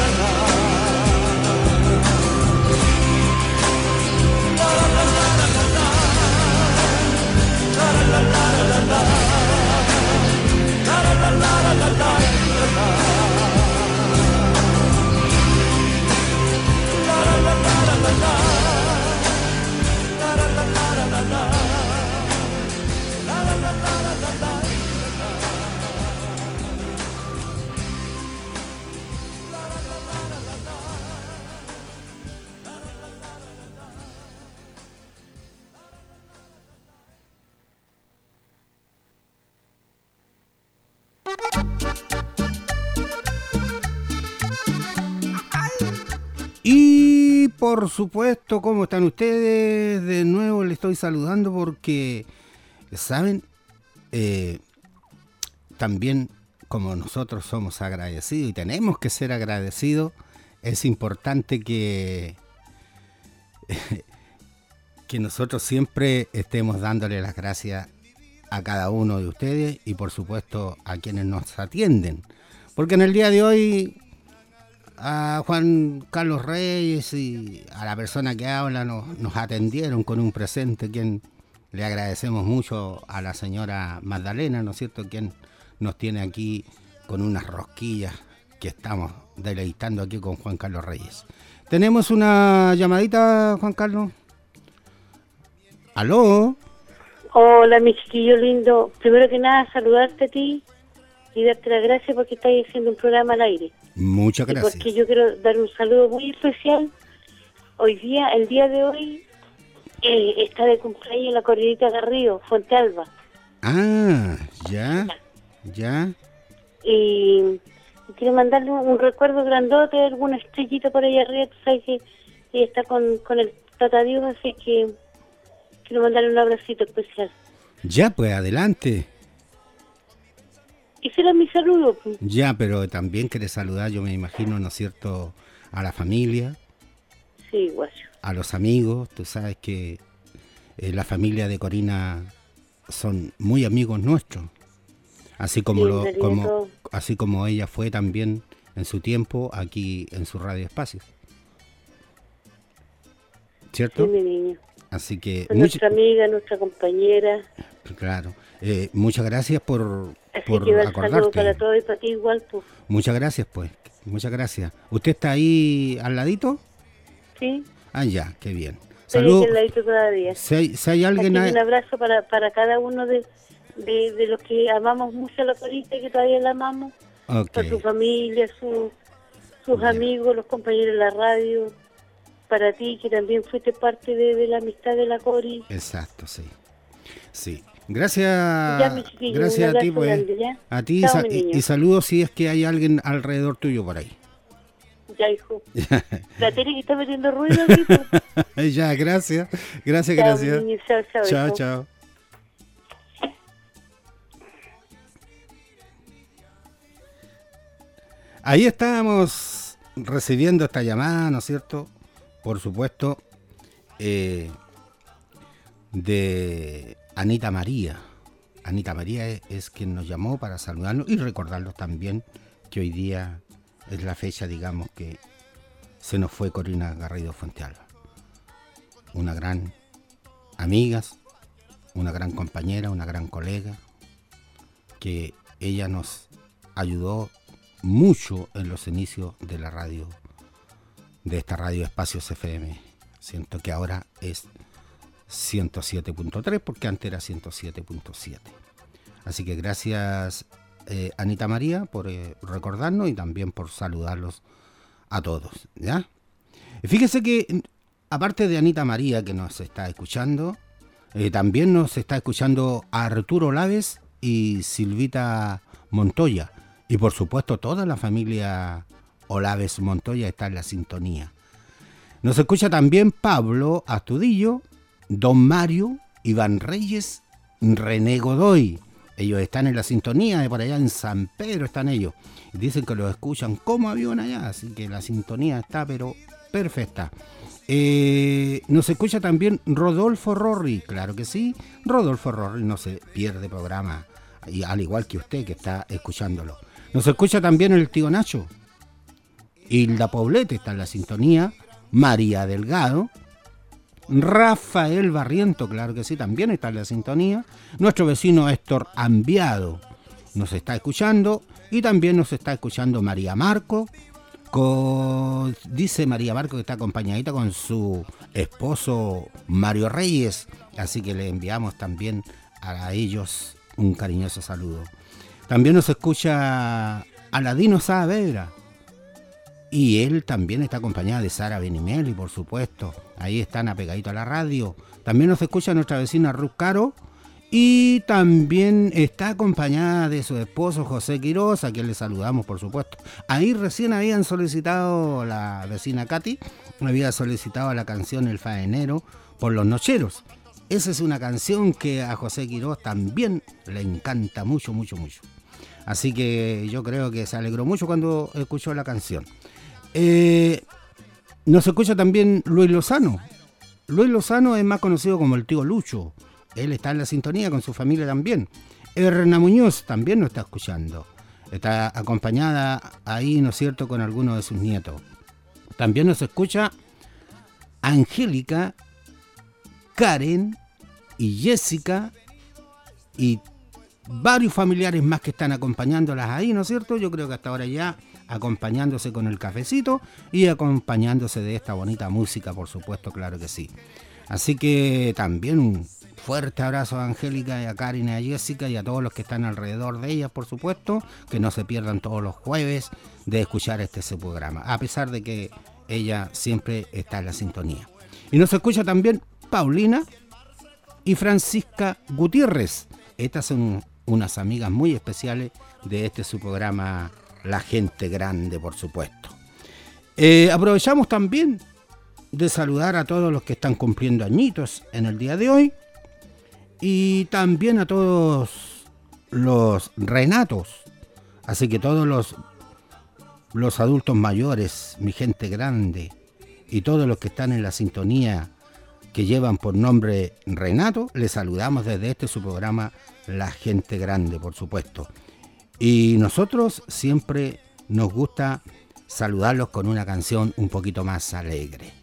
Y por supuesto, ¿cómo están ustedes? De nuevo les estoy saludando porque, ¿saben? Eh, también como nosotros somos agradecidos y tenemos que ser agradecidos, es importante que, que nosotros siempre estemos dándole las gracias a cada uno de ustedes y por supuesto a quienes nos atienden. Porque en el día de hoy a Juan Carlos Reyes y a la persona que habla nos, nos atendieron con un presente, quien le agradecemos mucho a la señora Magdalena, ¿no es cierto?, quien nos tiene aquí con unas rosquillas que estamos deleitando aquí con Juan Carlos Reyes. ¿Tenemos una llamadita, Juan Carlos? ¿Aló? Hola, mi chiquillo lindo. Primero que nada, saludarte a ti y darte las gracias porque estás haciendo un programa al aire. Muchas gracias. Y porque yo quiero dar un saludo muy especial. Hoy día, el día de hoy, eh, está de cumpleaños la Corridita Garrido, Fuente Alba. Ah, ya, ya. Y, y quiero mandarle un, un recuerdo grandote, alguna estrellita por ahí arriba. Tú sabes que ella está con, con el Tata Dios, así que quiero mandarle un abracito especial. Ya, pues adelante. Ese era mi saludo. Ya, pero también querés saludar, yo me imagino, ¿no es cierto?, a la familia. Sí, guacho. A los amigos. Tú sabes que eh, la familia de Corina son muy amigos nuestros. Así como, sí, lo, como, así como ella fue también en su tiempo aquí en su Radio Espacios. ¿Cierto? Sí, mi niño. Así que... Mucha... Nuestra amiga, nuestra compañera. Claro. Eh, muchas gracias por, Así por que acordarte. Saludo para todos y para ti igual, pues. Muchas gracias, pues. Muchas gracias. ¿Usted está ahí al ladito? Sí. Ah, ya, qué bien. Saludos. Al ladito todavía. Si hay, si hay alguien... Aquí un abrazo para, para cada uno de, de, de los que amamos mucho a la Corita y que todavía la amamos. Okay. Para su familia, su, sus bien. amigos, los compañeros de la radio. Para ti, que también fuiste parte de, de la amistad de la Cori. Exacto, sí. Sí. Gracias, ya, chiquillo, gracias a ti, pues. Grande, a ti Chao, y, y saludos si es que hay alguien alrededor tuyo por ahí. Ya, hijo. La Tere que está metiendo ruido, hijo. Ya, gracias. Gracias, Chao, gracias. niño, chao, chao, Chao, hijo. chao. Ahí estábamos recibiendo esta llamada, ¿no es cierto? Por supuesto, eh, de Anita María. Anita María es, es quien nos llamó para saludarnos y recordarnos también que hoy día es la fecha, digamos, que se nos fue Corina Garrido Fuentealba. Una gran amiga, una gran compañera, una gran colega, que ella nos ayudó mucho en los inicios de la radio, de esta radio Espacios F M. Siento que ahora es ciento siete punto tres porque antes era ciento siete punto siete. Así que gracias eh, Anita María por eh, recordarnos y también por saludarlos a todos, ¿ya? Fíjese que aparte de Anita María que nos está escuchando, eh, también nos está escuchando Arturo Laves y Silvita Montoya. Y por supuesto toda la familia Olaves Montoya está en la sintonía. Nos escucha también Pablo Astudillo, Don Mario, Iván Reyes, René Godoy. Ellos están en la sintonía de por allá en San Pedro, están ellos. Y dicen que los escuchan como avión allá, así que la sintonía está pero perfecta. Eh, nos escucha también Rodolfo Rorri, claro que sí. Rodolfo Rorri no se pierde programa, y al igual que usted que está escuchándolo. Nos escucha también el tío Nacho. Hilda Poblete está en la sintonía. María Delgado. Rafael Barriento, claro que sí, también está en la sintonía. Nuestro vecino Héctor Ambiado nos está escuchando. Y también nos está escuchando María Marco. Con, dice María Marco que está acompañadita con su esposo Mario Reyes. Así que le enviamos también a ellos un cariñoso saludo. También nos escucha Aladino Saavedra. Y él también está acompañado de Sara Benimeli, por supuesto. Ahí están apegaditos a la radio. También nos escucha nuestra vecina Ruth Caro. Y también está acompañada de su esposo José Quiroz, a quien le saludamos, por supuesto. Ahí recién habían solicitado, la vecina Katy, había solicitado la canción El Faenero por Los Nocheros. Esa es una canción que a José Quiroz también le encanta mucho, mucho, mucho. Así que yo creo que se alegró mucho cuando escuchó la canción. Eh, nos escucha también Luis Lozano. Luis Lozano es más conocido como el tío Lucho. Él está en la sintonía con su familia también. Erna Muñoz también nos está escuchando. Está acompañada ahí, ¿no es cierto?, con algunos de sus nietos. También nos escucha Angélica, Karen y Jessica y varios familiares más que están acompañándolas ahí, ¿no es cierto? Yo creo que hasta ahora ya acompañándose con el cafecito y acompañándose de esta bonita música, por supuesto, claro que sí. Así que también un fuerte abrazo a Angélica y a Karen y a Jessica y a todos los que están alrededor de ellas, por supuesto, que no se pierdan todos los jueves de escuchar este su programa, a pesar de que ella siempre está en la sintonía. Y nos escucha también Paulina y Francisca Gutiérrez. Estas son unas amigas muy especiales de este su programa La Gente Grande, por supuesto. Eh, aprovechamos también de saludar a todos los que están cumpliendo añitos en el día de hoy y también a todos los Renatos. Así que todos los, los adultos mayores, mi gente grande y todos los que están en la sintonía que llevan por nombre Renato, les saludamos desde este su programa La Gente Grande, por supuesto. Y nosotros siempre nos gusta saludarlos con una canción un poquito más alegre.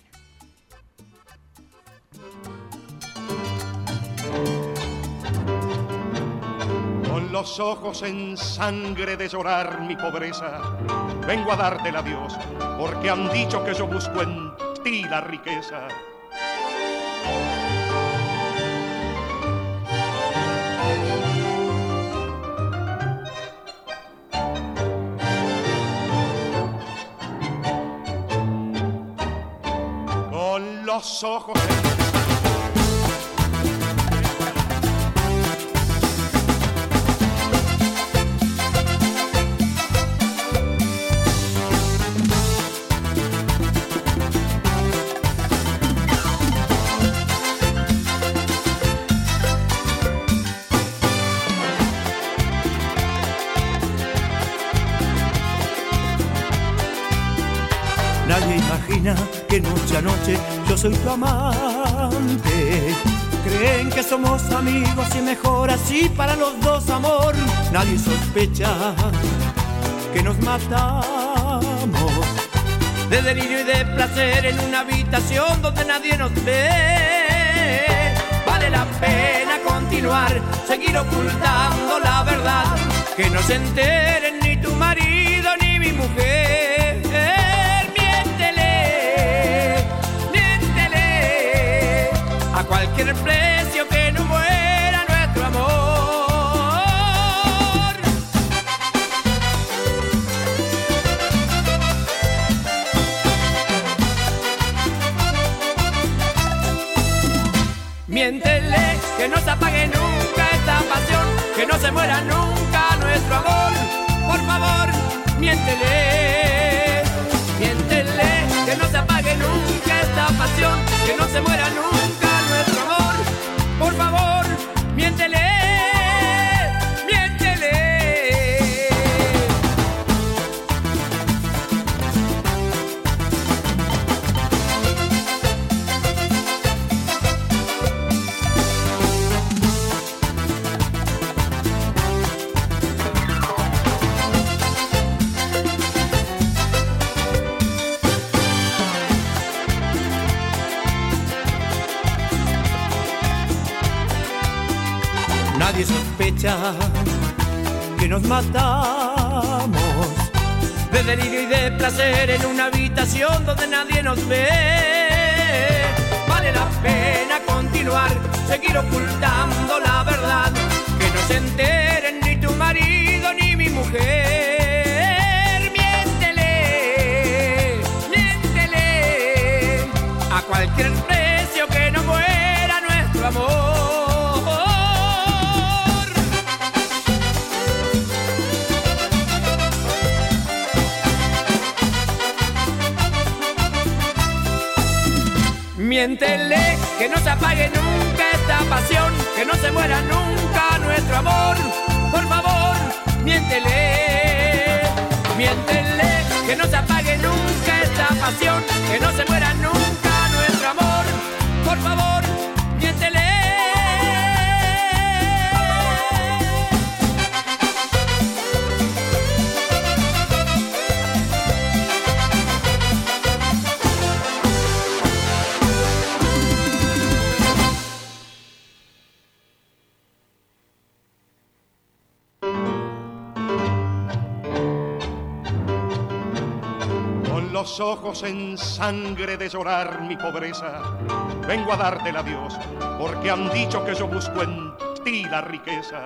Con los ojos en sangre de llorar mi pobreza, vengo a darte el adiós, porque han dicho que yo busco en ti la riqueza. Con los ojos en Nadie imagina que noche a noche yo soy tu amante. Creen que somos amigos y mejor así para los dos, amor. Nadie sospecha que nos matamos de delirio y de placer en una habitación donde nadie nos ve. Vale la pena continuar, seguir ocultando la verdad, que no se enteren ni tu marido ni mi mujer. Miéntele, miéntele, a cualquier precio que no muera nuestro amor. Miéntele, que no se apague nunca esta pasión, que no se muera nunca nuestro amor. Por favor, miéntele, miéntele, que no se apague nunca esta pasión, que no se muera nunca nuestro amor. Por favor, miéntele, miéntele. Nadie sospecha que nos matamos de delirio y de placer en una habitación donde nadie nos ve. Vale la pena continuar, seguir ocultando la verdad, que no se enteren ni tu marido ni mi mujer. Miéntele, miéntele, a cualquier precio que no muera nuestro amor. Miéntele, que no se apague nunca esta pasión, que no se muera nunca nuestro amor. Por favor, miéntele, miéntele, que no se apague nunca esta pasión, que no se muera nunca nuestro amor. Por favor, miéntele. Los ojos en sangre de llorar mi pobreza, vengo a darte el adiós, porque han dicho que yo busco en ti la riqueza.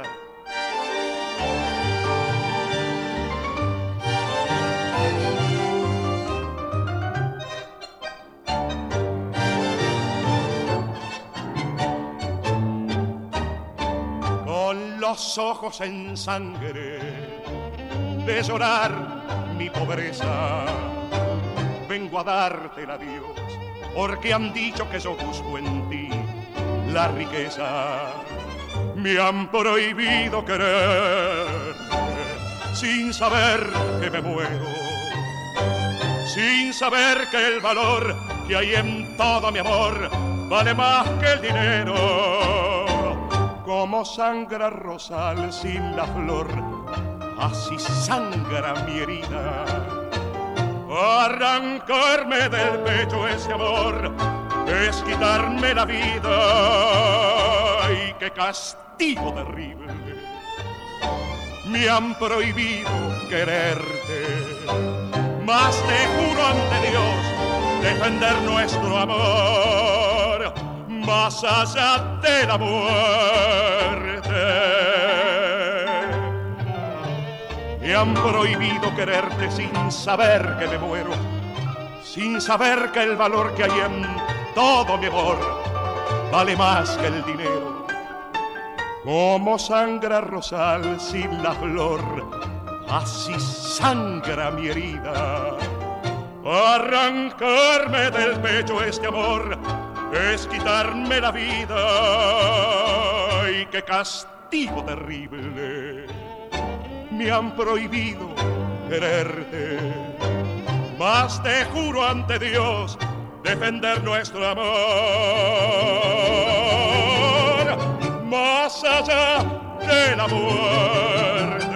Con los ojos en sangre de llorar mi pobreza, vengo a darte el adiós, porque han dicho que yo busco en ti la riqueza. Me han prohibido querer sin saber que me muero, sin saber que el valor que hay en todo mi amor vale más que el dinero. Como sangra rosal sin la flor, así sangra mi herida. Arrancarme del pecho ese amor es quitarme la vida. ¡Ay, qué castigo terrible! Me han prohibido quererte, mas te juro ante Dios defender nuestro amor más allá de la muerte. Me han prohibido quererte sin saber que me muero, sin saber que el valor que hay en todo mi amor vale más que el dinero. Como sangra rosal sin la flor, así sangra mi herida. Arrancarme del pecho este amor es quitarme la vida. ¡Ay, qué castigo terrible! Me han prohibido quererte, mas te juro ante Dios defender nuestro amor más allá de la muerte.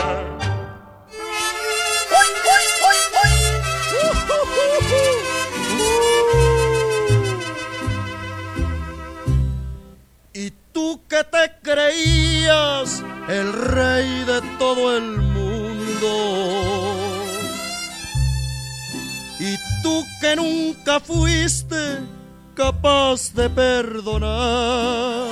Y tú que te creías el rey de todo el mundo, y tú que nunca fuiste capaz de perdonar,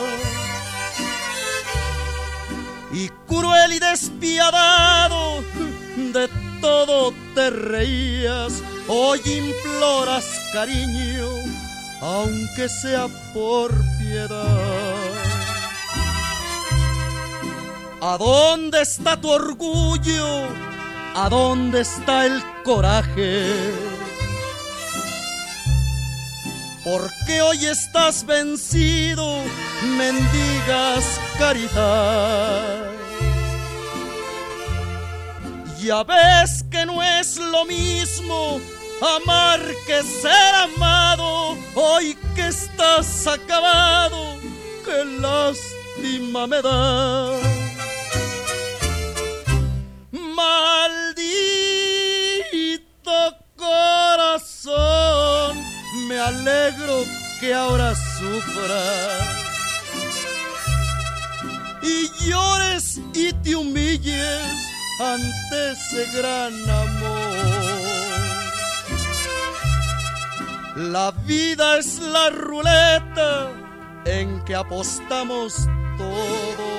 y cruel y despiadado de todo te reías, hoy imploras cariño, aunque sea por piedad. ¿A dónde está tu orgullo? ¿A dónde está el coraje? ¿Por qué hoy estás vencido? Mendigas caridad. Ya ves que no es lo mismo amar que ser amado. Hoy que estás acabado, qué lástima me da. Maldito corazón, me alegro que ahora sufras y llores y te humilles ante ese gran amor. La vida es la ruleta en que apostamos todos,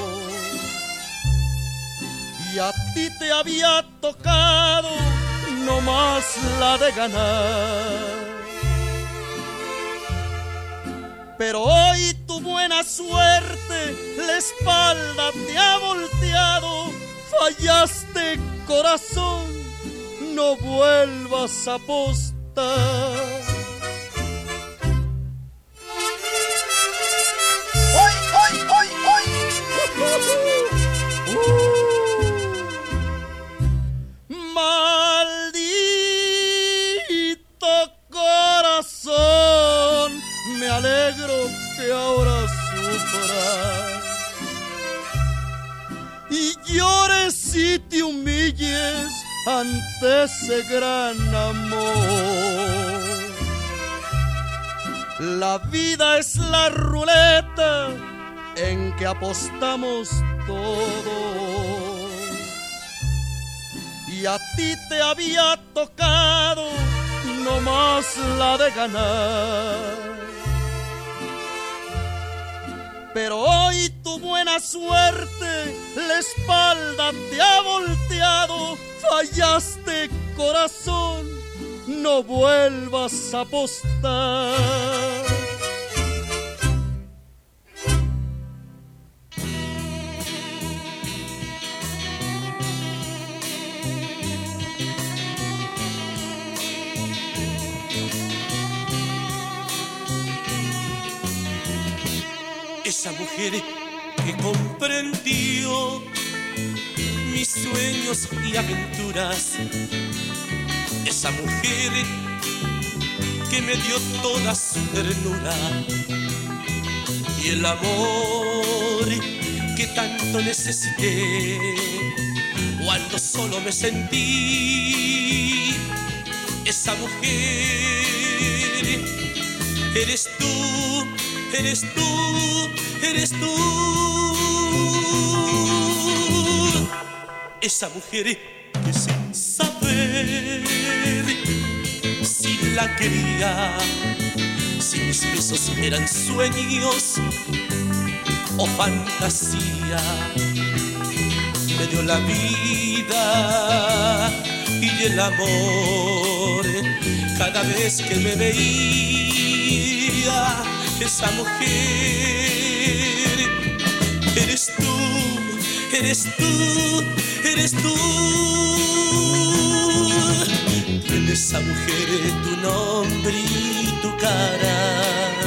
y a ti te había tocado no más la de ganar. Pero hoy tu buena suerte la espalda te ha volteado. Fallaste, corazón, no vuelvas a apostar. ¡Ay, ay, ay, ay! Uh, uh, uh. Maldito corazón, me alegro que ahora sufras y llores y te humilles ante ese gran amor. La vida es la ruleta en que apostamos todos, y a ti te había tocado no más la de ganar. Pero hoy tu buena suerte la espalda te ha volteado. Fallaste, corazón, no vuelvas a apostar. Esa mujer que comprendió mis sueños y aventuras, esa mujer que me dio toda su ternura y el amor que tanto necesité cuando solo me sentí. Esa mujer eres tú, eres tú, eres tú. Esa mujer que sin saber si la quería, si mis besos eran sueños o fantasía, me dio la vida y el amor cada vez que me veía. Esa mujer eres tú, eres tú, eres tú. En esa mujer tu nombre y tu cara,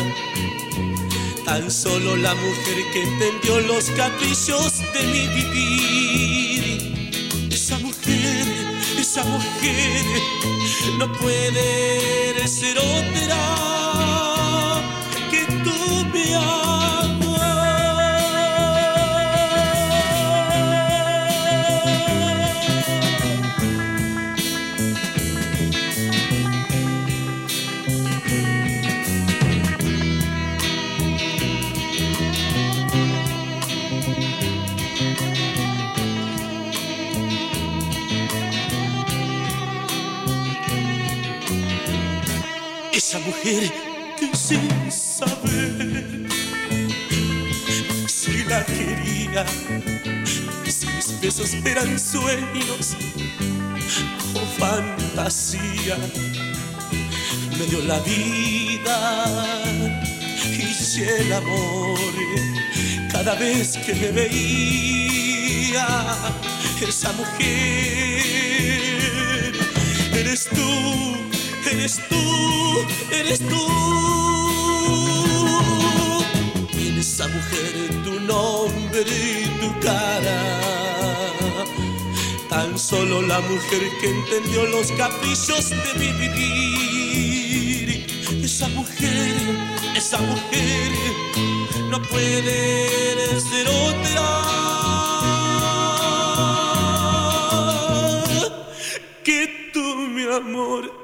tan solo la mujer que entendió los caprichos de mi vivir. Esa mujer, esa esa mujer no puede ser otra que tú me amas. Esa mujer que sin saber si la quería, si mis besos eran sueños o fantasía, me dio la vida y el amor cada vez que me veía. Esa mujer eres tú. Eres tú, eres tú. En esa mujer tu nombre y tu cara, tan solo la mujer que entendió los caprichos de mi vivir. Esa mujer, esa mujer no puede ser otra que tú, mi amor.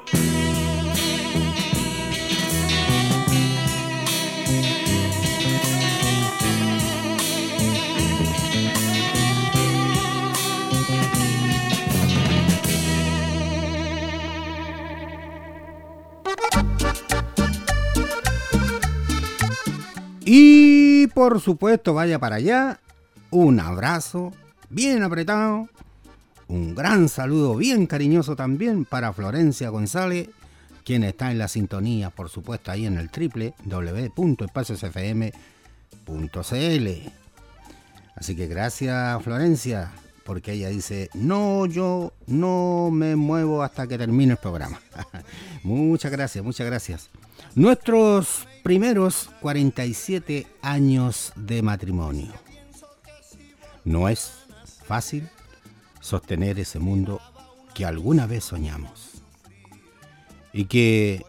Y por supuesto, vaya para allá, un abrazo bien apretado, un gran saludo bien cariñoso también para Florencia González, quien está en la sintonía, por supuesto, ahí en el doble u doble u doble u punto espacios f m punto c l. Así que gracias, Florencia, porque ella dice, no, yo no me muevo hasta que termine el programa. Muchas gracias, muchas gracias. Nuestros primeros cuarenta y siete años de matrimonio. No es fácil sostener ese mundo que alguna vez soñamos y que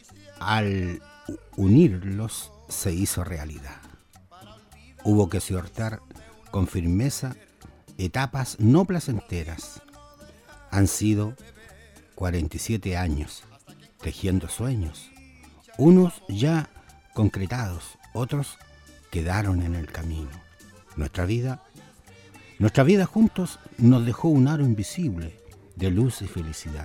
al unirlos se hizo realidad. Hubo que sortear con firmeza etapas no placenteras. Han sido cuarenta y siete años tejiendo sueños, unos ya concretados, otros quedaron en el camino. Nuestra vida, nuestra vida juntos nos dejó un aro invisible de luz y felicidad.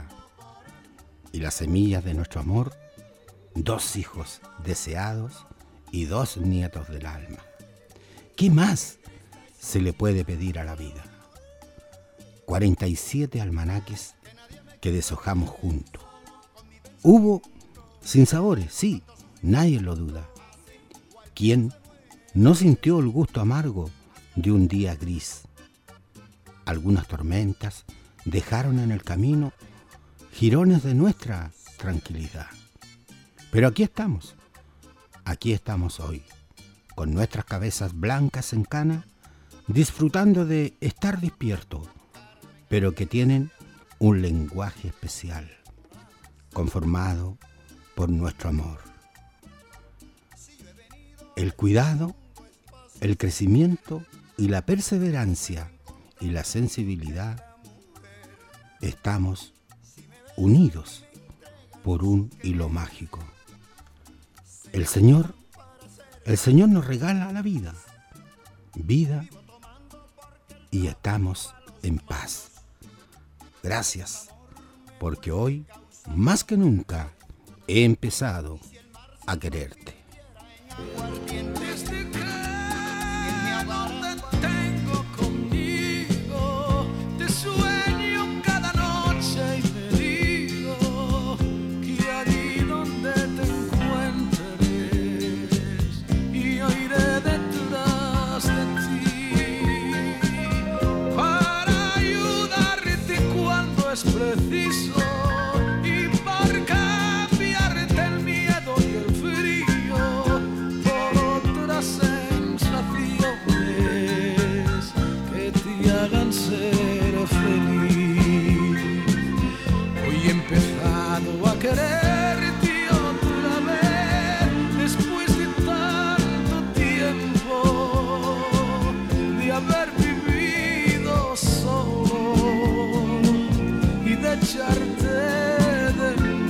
Y las semillas de nuestro amor, dos hijos deseados y dos nietos del alma. ¿Qué más se le puede pedir a la vida? cuarenta y siete almanaques que deshojamos juntos. Hubo sinsabores, sí, nadie lo duda. ¿Quién no sintió el gusto amargo de un día gris? Algunas tormentas dejaron en el camino jirones de nuestra tranquilidad. Pero aquí estamos, aquí estamos hoy, con nuestras cabezas blancas en cana, disfrutando de estar despierto, pero que tienen un lenguaje especial, conformado por nuestro amor. El cuidado, el crecimiento y la perseverancia y la sensibilidad, estamos unidos por un hilo mágico. El Señor, el Señor nos regala la vida, vida, y estamos en paz. Gracias, porque hoy, más que nunca, he empezado a quererte. Es preciso, y por cambiarte el miedo y el frío, todo te echarte de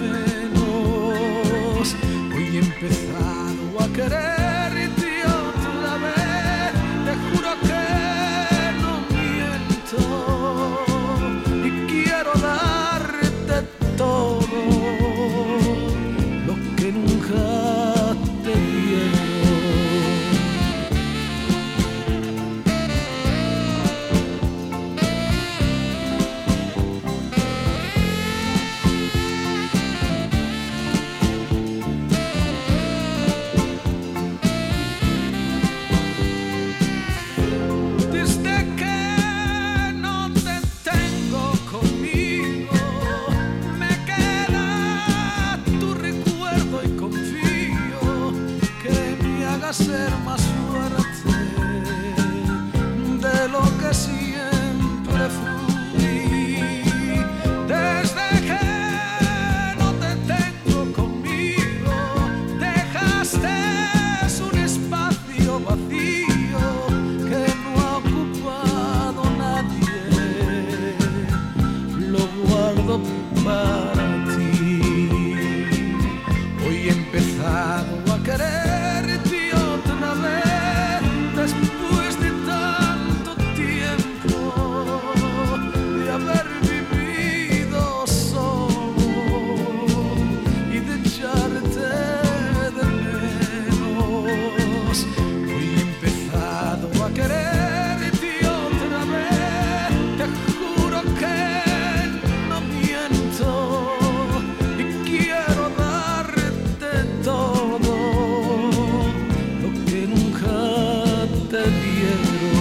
menos. Hoy he empezado a quererte otra vez, te juro que no miento y quiero darte todo lo que nunca te dieron. Ser más fuerte de lo que siempre fui. Desde que no te tengo conmigo, dejaste un espacio vacío que no ha ocupado nadie. Lo guardo para ti. Hoy he empezado a querer después de tanto tiempo de haber vivido solo y de echarte de menos. Hoy he empezado a quererte otra vez, te juro que no miento y quiero darte todo lo que nunca te dieron.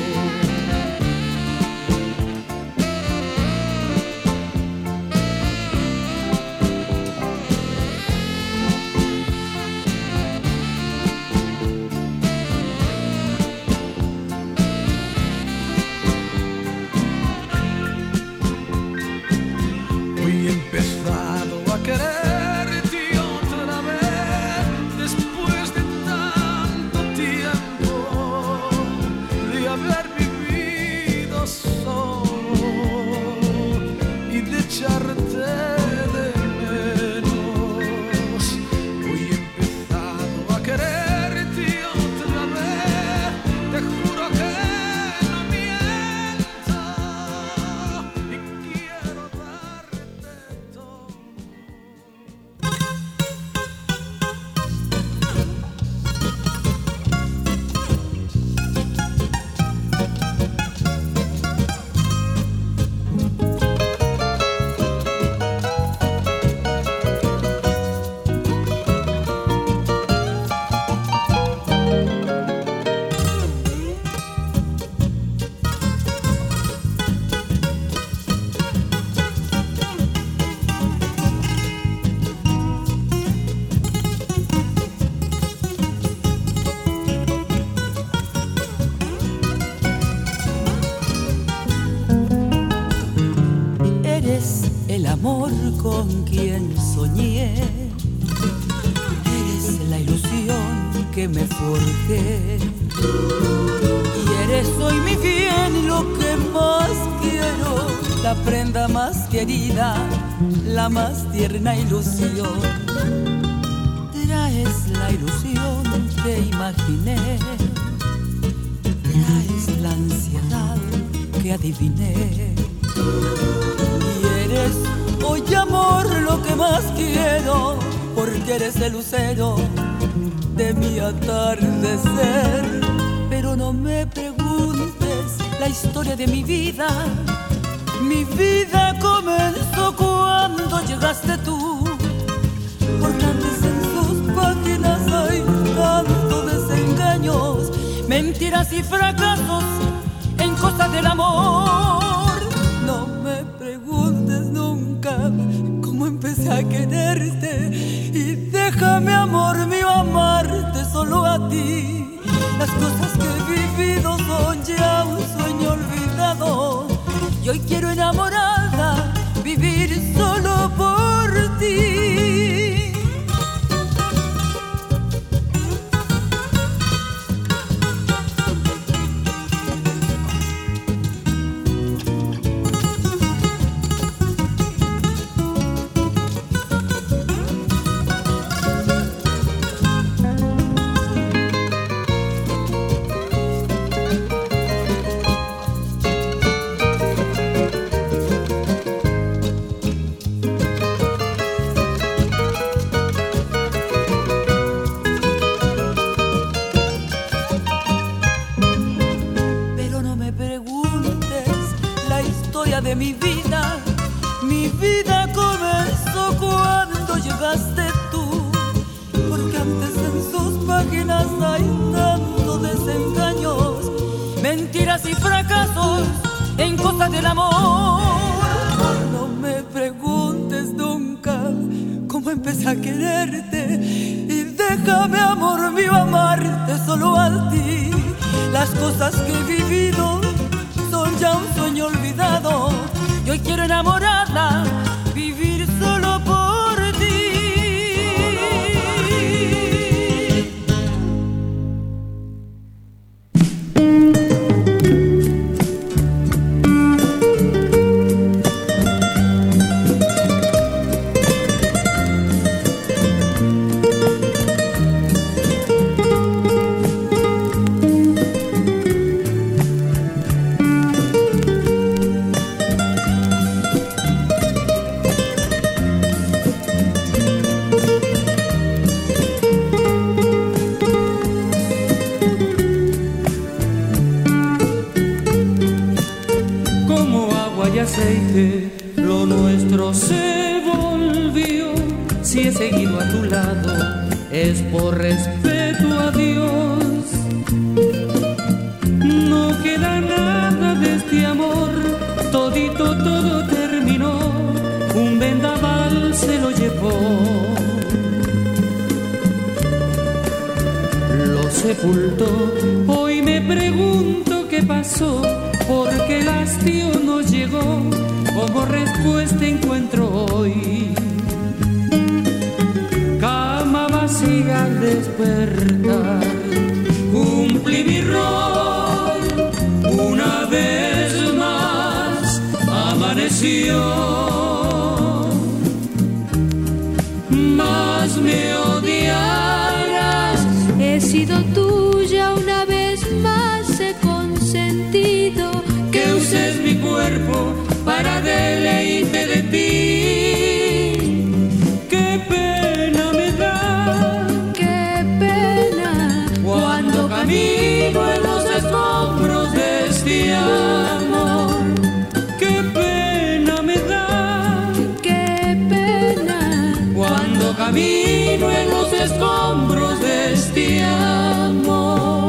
Hoy he empezado a quererte otra vez después de tanto tiempo de haber vivido solo y de echarte de menos. Hoy he empezado a quererte otra vez, te juro que no miento y quiero darte todo. Eres el amor con quien soñé, eres la ilusión que me forjé y eres hoy mi bien y lo que más quiero, la prenda más querida, la más tierna ilusión. Traes la ilusión que imaginé, traes la ansiedad que adiviné. Y eres hoy amor lo que más quiero, porque eres el lucero de mi atardecer. Pero no me preguntes la historia de mi vida. Mi vida comenzó cuando llegaste tú, porque antes en sus páginas hay tantos desengaños, mentiras y fracasos en cosas del amor. No me preguntes nunca cómo empecé a quererte y déjame, amor mío, amarte solo a ti. Las cosas que he vivido son ya un sueño olvidado y hoy quiero enamorada vivir solo por ti. de mi vida. Mi vida comenzó cuando llegaste tú, porque antes en sus páginas hay tantos desengaños, mentiras y fracasos en cosas del amor. No me preguntes nunca cómo empecé a quererte, y déjame, amor mío, amarte solo a ti. Las cosas que he vivido son ya un sueño olvidado, y hoy quiero enamorada vivir solo por ti. Aceite, lo nuestro se volvió. Si he seguido a tu lado es por respeto a Dios. No queda nada de este amor, todito todo terminó, un vendaval se lo llevó. Lo sepultó, hoy me pregunto qué pasó, porque el hastío no llegó, como respuesta encuentro hoy. Cama vacía al despertar, cumplí mi rol, una vez más amaneció. Más me odiarás, he sido tuya una vez más, he consentido que uses mi cuerpo para deleite de ti. Qué pena me da, qué pena, cuando camino en los escombros de este amor. Qué pena me da, qué pena, cuando camino en los escombros de este amor.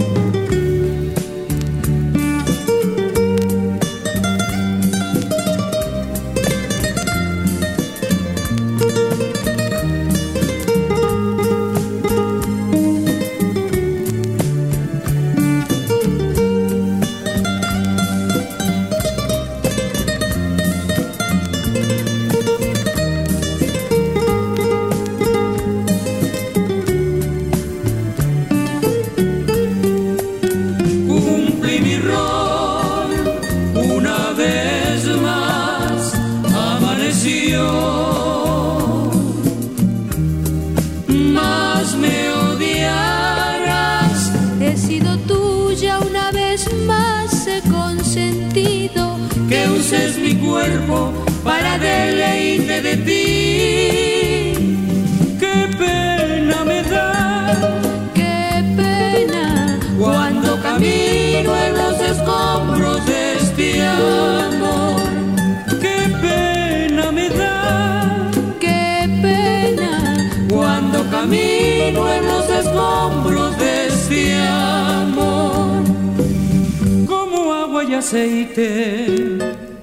Más me odiarás, he sido tuya una vez más, he consentido que uses mi cuerpo para deleite de ti. Qué pena me da, qué pena, cuando camino en los escombros de este amor. Qué pena me da, qué pena, cuando camino en los escombros de este amor. Como agua y aceite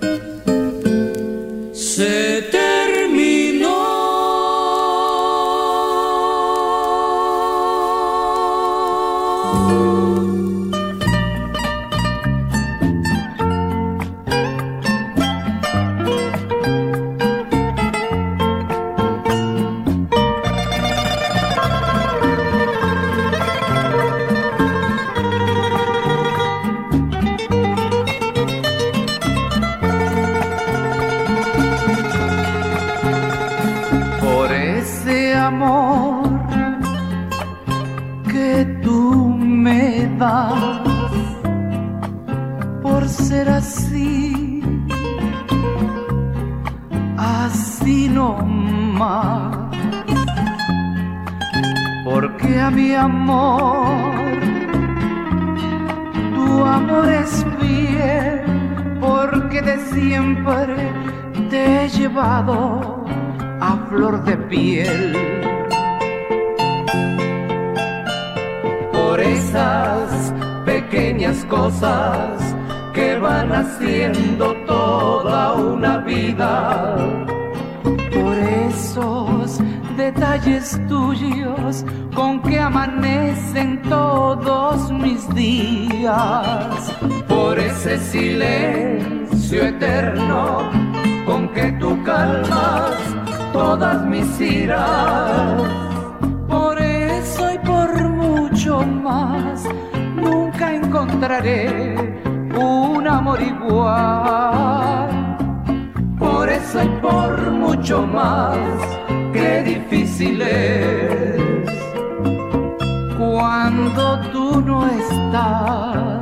se terminó. Por ser así, así no más, porque a mi amor, tu amor es fiel, porque de siempre te he llevado a flor de piel. Por esas pequeñas cosas que van haciendo toda una vida, por esos detalles tuyos con que amanecen todos mis días, por ese silencio eterno con que tú calmas todas mis iras. Por eso y por mucho más nunca encontraré un amor igual. Por eso y por mucho más, qué difícil es cuando tú no estás.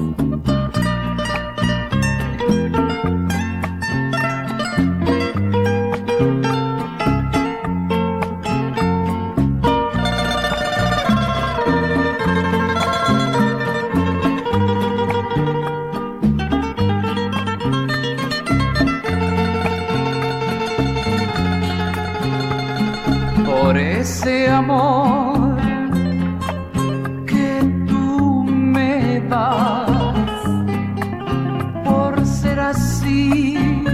Por ese amor que tú me das, por ser así,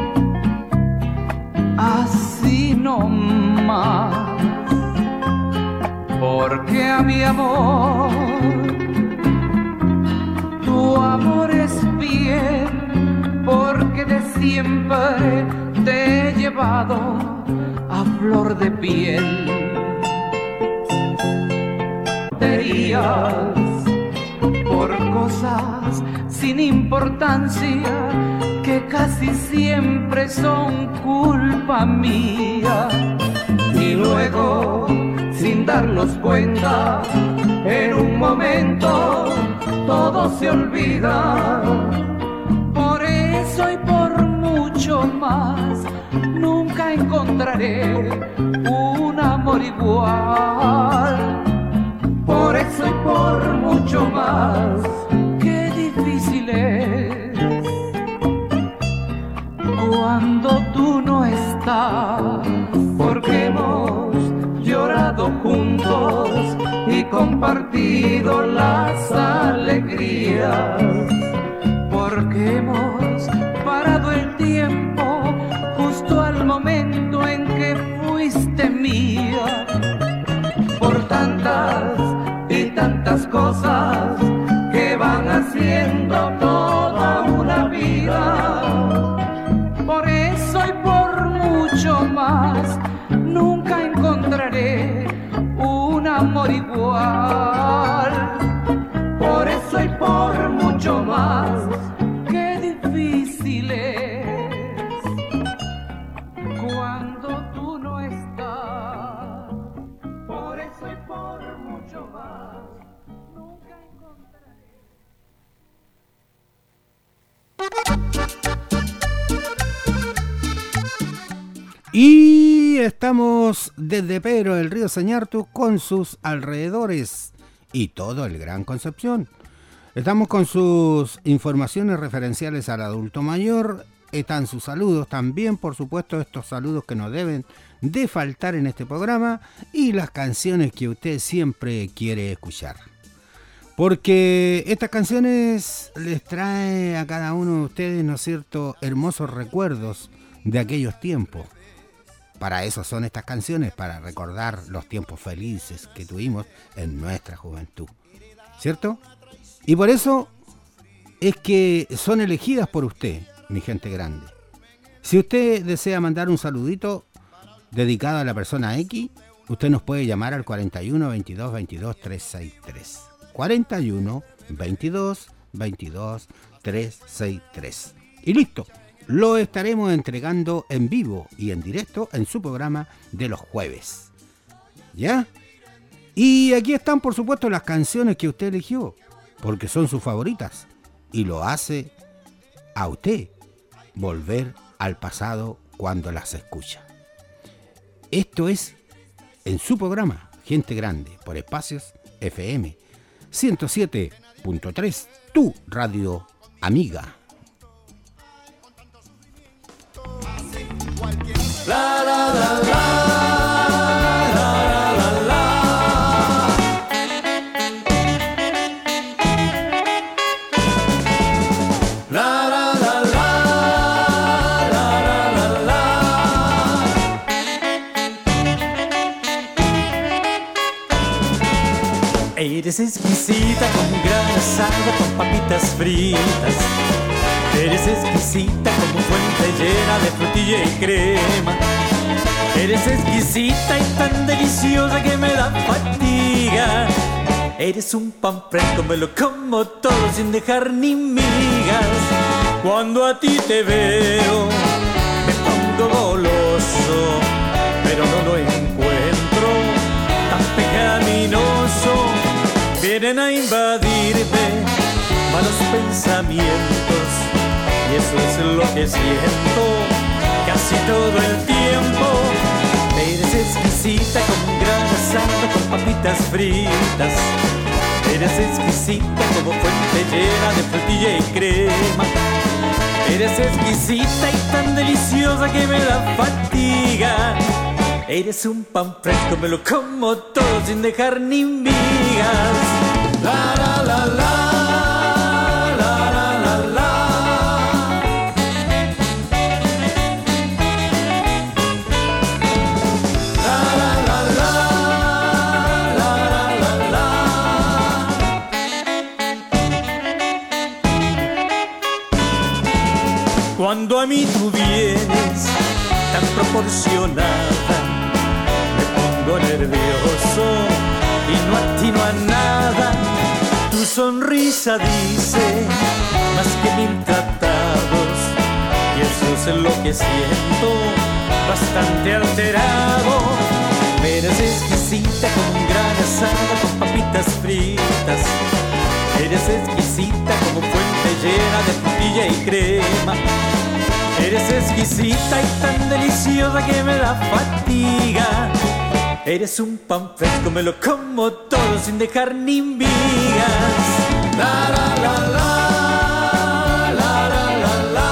así no más, porque a mi amor, tu amor es fiel, porque de siempre te he llevado a flor de piel. Tonterías por cosas sin importancia que casi siempre son culpa mía, y luego sin darnos cuenta en un momento todo se olvida. Por eso y por mucho más nunca encontraré un amor igual. Por eso y por mucho más, qué difícil es cuando tú no estás. Porque hemos llorado juntos y compartido las alegrías. Porque hemos parado el tiempo justo al momento en que fuiste mía. Por tantas y tantas cosas que van haciendo toda una vida. Por eso y por mucho más nunca encontraré un amor igual. Por eso y por mucho más, qué difícil es cuando tú no estás. Por eso y por mucho más, nunca encontraré. Y estamos desde Pedro del Río Sañartu con sus alrededores y todo el Gran Concepción. Estamos con sus informaciones referenciales al adulto mayor. Están sus saludos también, por supuesto, estos saludos que no deben de faltar en este programa, y las canciones que usted siempre quiere escuchar. Porque estas canciones les trae a cada uno de ustedes, ¿no es cierto?, hermosos recuerdos de aquellos tiempos. Para eso son estas canciones, para recordar los tiempos felices que tuvimos en nuestra juventud, ¿cierto? Y por eso es que son elegidas por usted, mi gente grande. Si usted desea mandar un saludito dedicado a la persona X, usted nos puede llamar al cuarenta y uno, veintidós, veintidós, trescientos sesenta y tres. cuarenta y uno, veintidós, veintidós, trescientos sesenta y tres. Y listo. Lo estaremos entregando en vivo y en directo en su programa de los jueves. ¿Ya? Y aquí están, por supuesto, las canciones que usted eligió, porque son sus favoritas. Y lo hace a usted volver al pasado cuando las escucha. Esto es en su programa Gente Grande, por Espacios F M ciento siete punto tres, tu radio amiga. La la la la, la la la la. La la la la, la la la la. Eres exquisita con grana asada, con papitas fritas. Eres exquisita como fuente llena de frutilla y crema. Eres exquisita y tan deliciosa que me da fatiga. Eres un pan fresco, me lo como todo sin dejar ni migas. Cuando a ti te veo, me pongo goloso, pero no lo encuentro tan pecaminoso. Vienen a invadirme malos pensamientos, y eso es lo que siento casi todo el tiempo. Eres exquisita con grana asada, con papitas fritas. Eres exquisita como fuente llena de frutilla y crema. Eres exquisita y tan deliciosa que me da fatiga. Eres un pan fresco, me lo como todo sin dejar ni migas. La la la la. Cuando a mí tú vienes tan proporcionada, me pongo nervioso y no atino a nada. Tu sonrisa dice más que mil tratados, y eso es lo que siento, bastante alterado. Eres exquisita con grana asada, con papitas fritas. Eres exquisita como fuente llena de frutilla y crema. Eres exquisita y tan deliciosa que me da fatiga. Eres un pan fresco, me lo como todo sin dejar ni migas. La la la la, la la la la.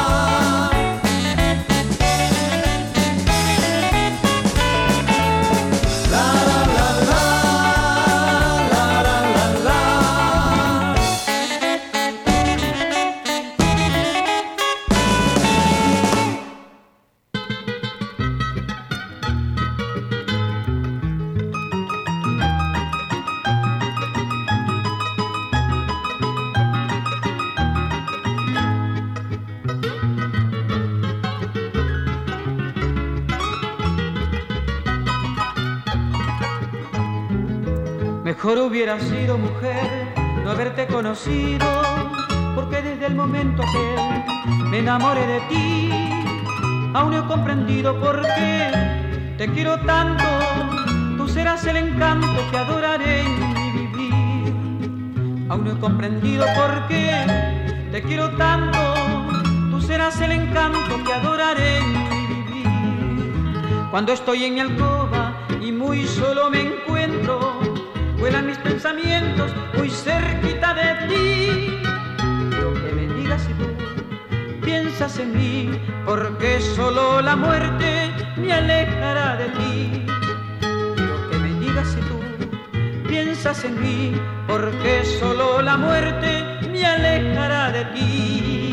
La la la la, la la la la. Mejor hubiera sido, mujer, no haberte conocido, porque desde el momento que me enamoré de ti, aún no he comprendido por qué te quiero tanto. Tú serás el encanto que adoraré en mi vivir. Aún no he comprendido por qué te quiero tanto. Tú serás el encanto que adoraré en mi vivir. Cuando estoy en mi alcoba y muy solo me encuentro, vuelan mis pensamientos muy cerquita de ti. Quiero que me digas si tú piensas en mí, porque solo la muerte me alejará de ti. Quiero que me digas si tú piensas en mí, porque solo la muerte me alejará de ti.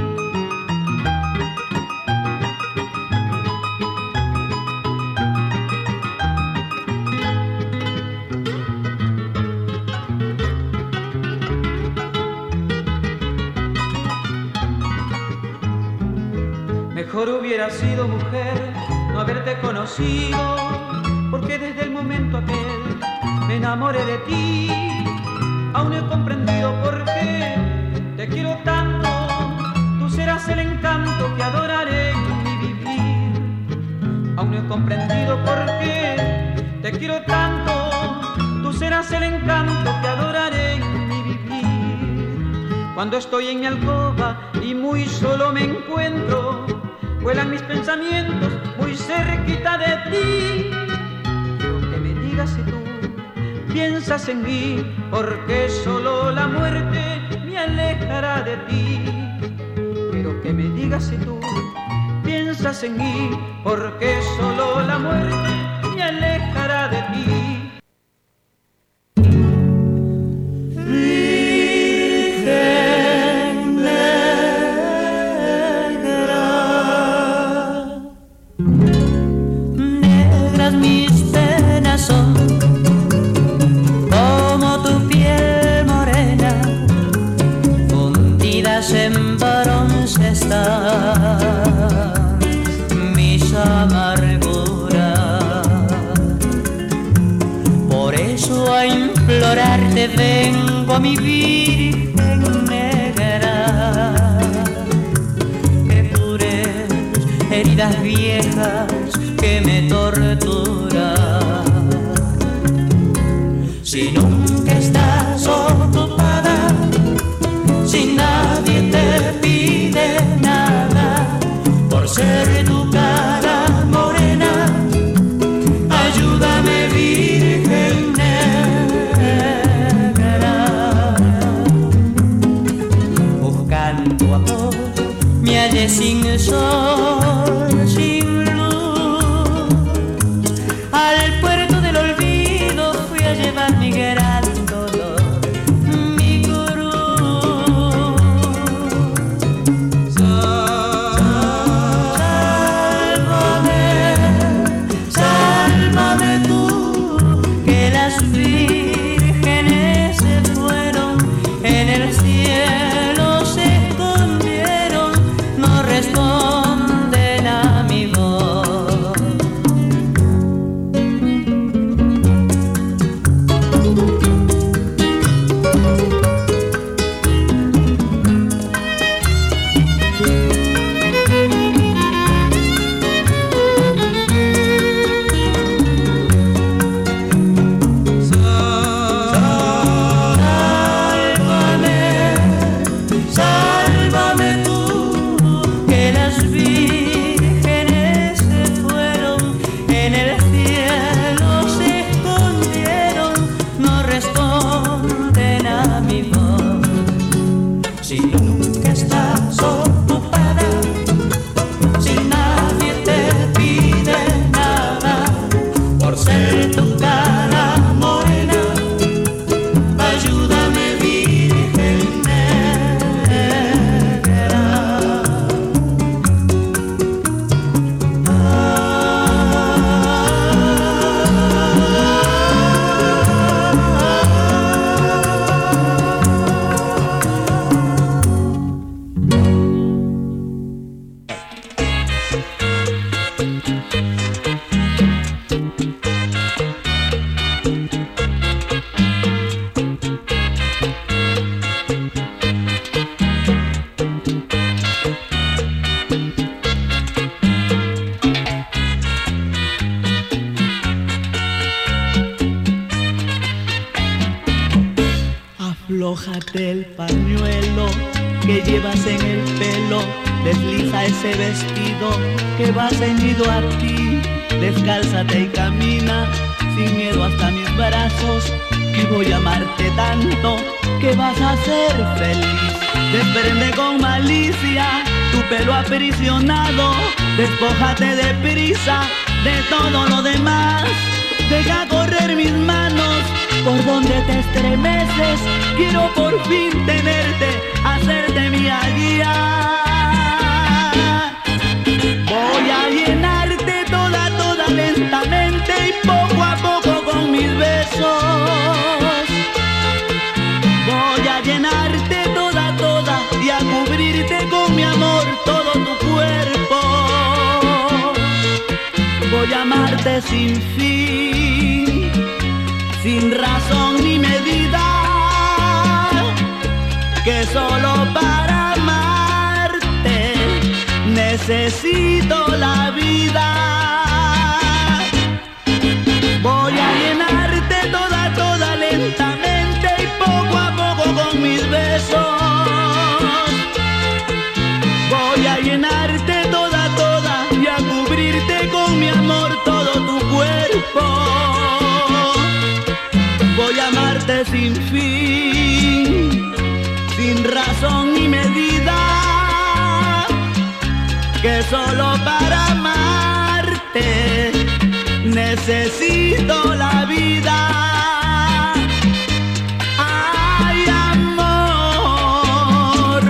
Mejor hubiera sido, mujer, no haberte conocido, porque desde el momento aquel me enamoré de ti. Aún no he comprendido por qué te quiero tanto. Tú serás el encanto que adoraré en mi vivir. Aún no he comprendido por qué te quiero tanto. Tú serás el encanto que adoraré en mi vivir. Cuando estoy en mi alcoba y muy solo me encuentro, vuelan mis pensamientos muy cerquita de ti. Quiero que me digas si tú piensas en mí, porque solo la muerte me alejará de ti. Quiero que me digas si tú piensas piensas en mí, porque solo la muerte me alejará de ti. Virgen negra, negras mis penas son, como tu piel morena, fundidas en bronce están mis amarguras. Por eso a implorarte vengo a mi Virgen negra, que cures heridas viejas que me torturan. Si nunca estás ocupada, si nadie te pide nada, por ser tu cara morena, ayúdame Virgen negra. Buscando amor me hallé sin sol, sin luz. Al puerto del olvido fui a llevar mi gran dolor, mi cruz. Sálvame, sálvame tú, que las vírgenes se fueron, en el cielo se escondieron, no responden a mi voz. Sálvame, sálvame tú, que las vírgenes se fueron, en el cielo se escondieron, no responden a mi voz. Si nunca estás ocupada, si nadie te pide nada, por ser tu cara morena, ayúdame Virgen negra. Aflójate el pañuelo que llevas en el pelo, desliza ese vestido que va ceñido a ti, descálzate y camina sin miedo hasta mis brazos, que voy a amarte tanto que vas a ser feliz. Desprende con malicia tu pelo aprisionado, despójate de prisa de todo lo demás, deja correr mis manos por donde te estremeces, quiero por fin tenerte, hacerte mi guía. Voy a llenarte toda, toda lentamente y poco a poco con mis besos. Voy a llenarte toda, toda y a cubrirte con mi amor todo tu cuerpo. Voy a amarte sin fin, sin razón ni medida, que solo para amarte necesito la vida. Voy a llenarte toda, toda lentamente y poco a poco con mis besos. Voy a llenarte toda, toda y a cubrirte con mi amor todo tu cuerpo. Voy a amarte sin fin, sin razón ni medida, que solo para amarte necesito la vida. Ay, amor.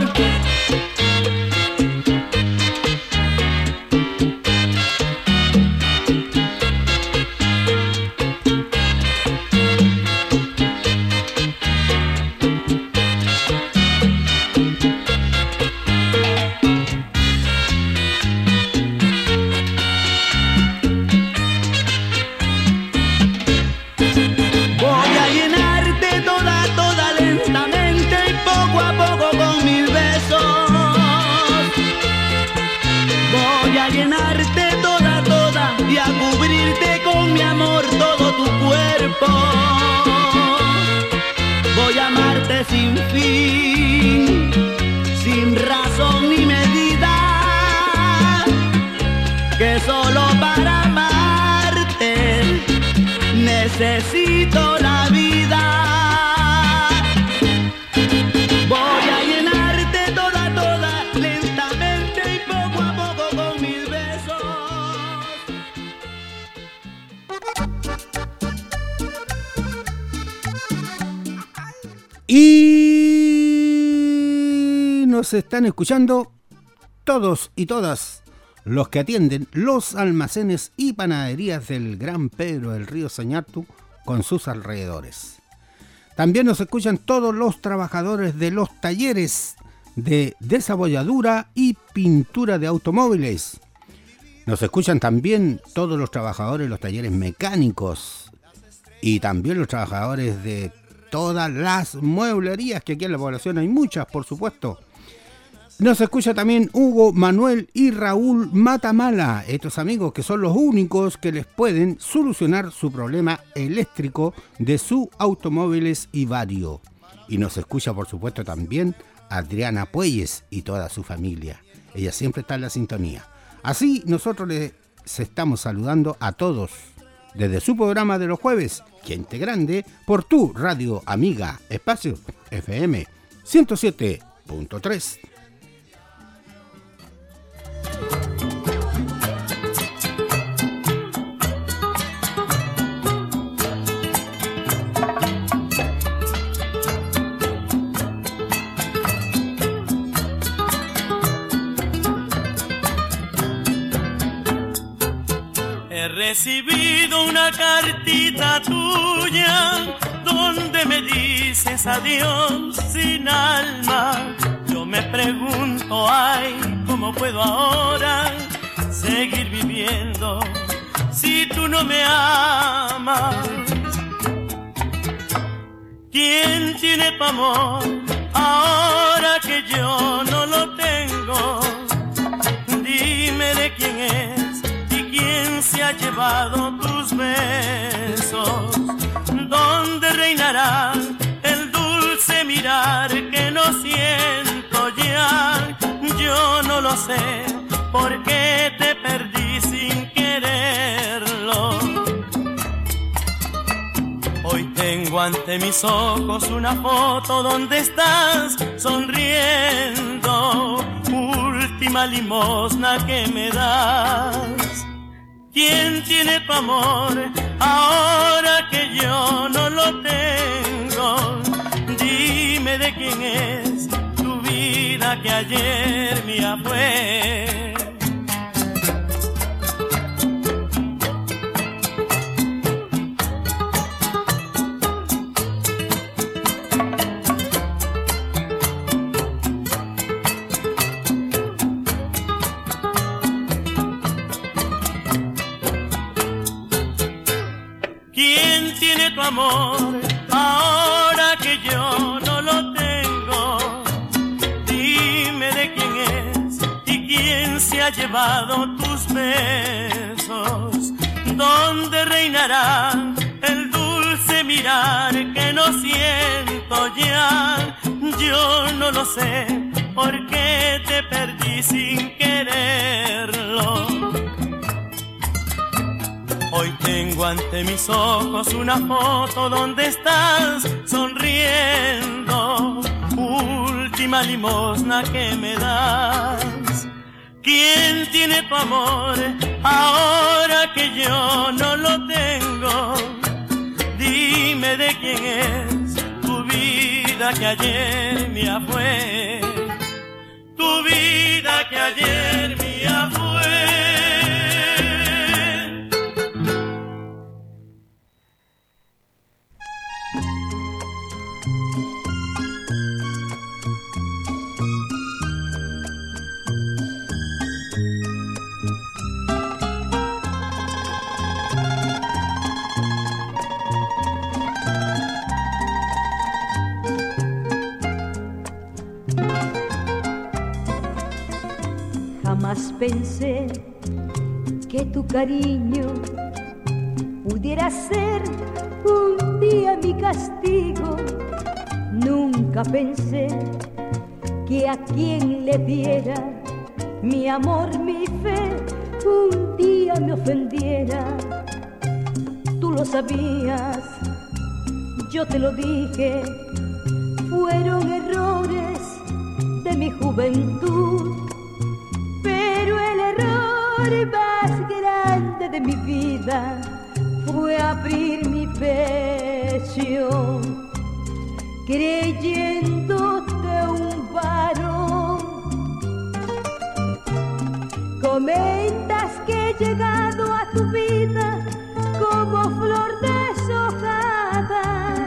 Voy a amarte sin fin, sin razón ni medida, que solo para amarte necesito la vida. Voy a llenarte toda, toda, lentamente y poco a poco con mis besos. Y nos están escuchando todos y todas los que atienden los almacenes y panaderías del Gran Pedro del Río Sañartu con sus alrededores. También nos escuchan todos los trabajadores de los talleres de desabolladura y pintura de automóviles. Nos escuchan también todos los trabajadores de los talleres mecánicos y también los trabajadores de todas las mueblerías, que aquí en la población hay muchas, por supuesto. Nos escucha también Hugo, Manuel y Raúl Matamala, estos amigos que son los únicos que les pueden solucionar su problema eléctrico de sus automóviles y vario. Y nos escucha, por supuesto, también Adriana Puelles y toda su familia. Ella siempre está en la sintonía. Así nosotros les estamos saludando a todos desde su programa de los jueves, Gente Grande, por tu radio amiga Espacio F M ciento siete punto tres. He recibido una cartita tuya donde me dices adiós sin alma. Yo me pregunto, ay, ¿cómo puedo ahora seguir viviendo si tú no me amas? ¿Quién tiene tu amor ahora que yo no lo tengo? Dime de quién es. ¿Quién se ha llevado tus besos? ¿Dónde reinará el dulce mirar que no siento ya? Yo no lo sé, porque te perdí sin quererlo. Hoy tengo ante mis ojos una foto donde estás sonriendo, última limosna que me das. ¿Quién tiene tu amor ahora que yo no lo tengo? Dime de quién es tu vida que ayer mía fue. Tu amor ahora que yo no lo tengo, dime de quién es y quién se ha llevado tus besos. ¿Dónde reinará el dulce mirar que no siento ya? Yo no lo sé, porque te perdí sin quererlo. Hoy tengo ante mis ojos una foto donde estás sonriendo, última limosna que me das. ¿Quién tiene tu amor ahora que yo no lo tengo? Dime de quién es tu vida que ayer mía fue, tu vida que ayer mía fue. Jamás pensé que tu cariño pudiera ser un día mi castigo. Nunca pensé que a quien le diera mi amor, mi fe, un día me ofendiera. Tú lo sabías, yo te lo dije, fueron errores de mi juventud. Pero el error más grande de mi vida fue abrir mi pecho, creyéndote un varón. Comentas que he llegado a tu vida como flor deshojada.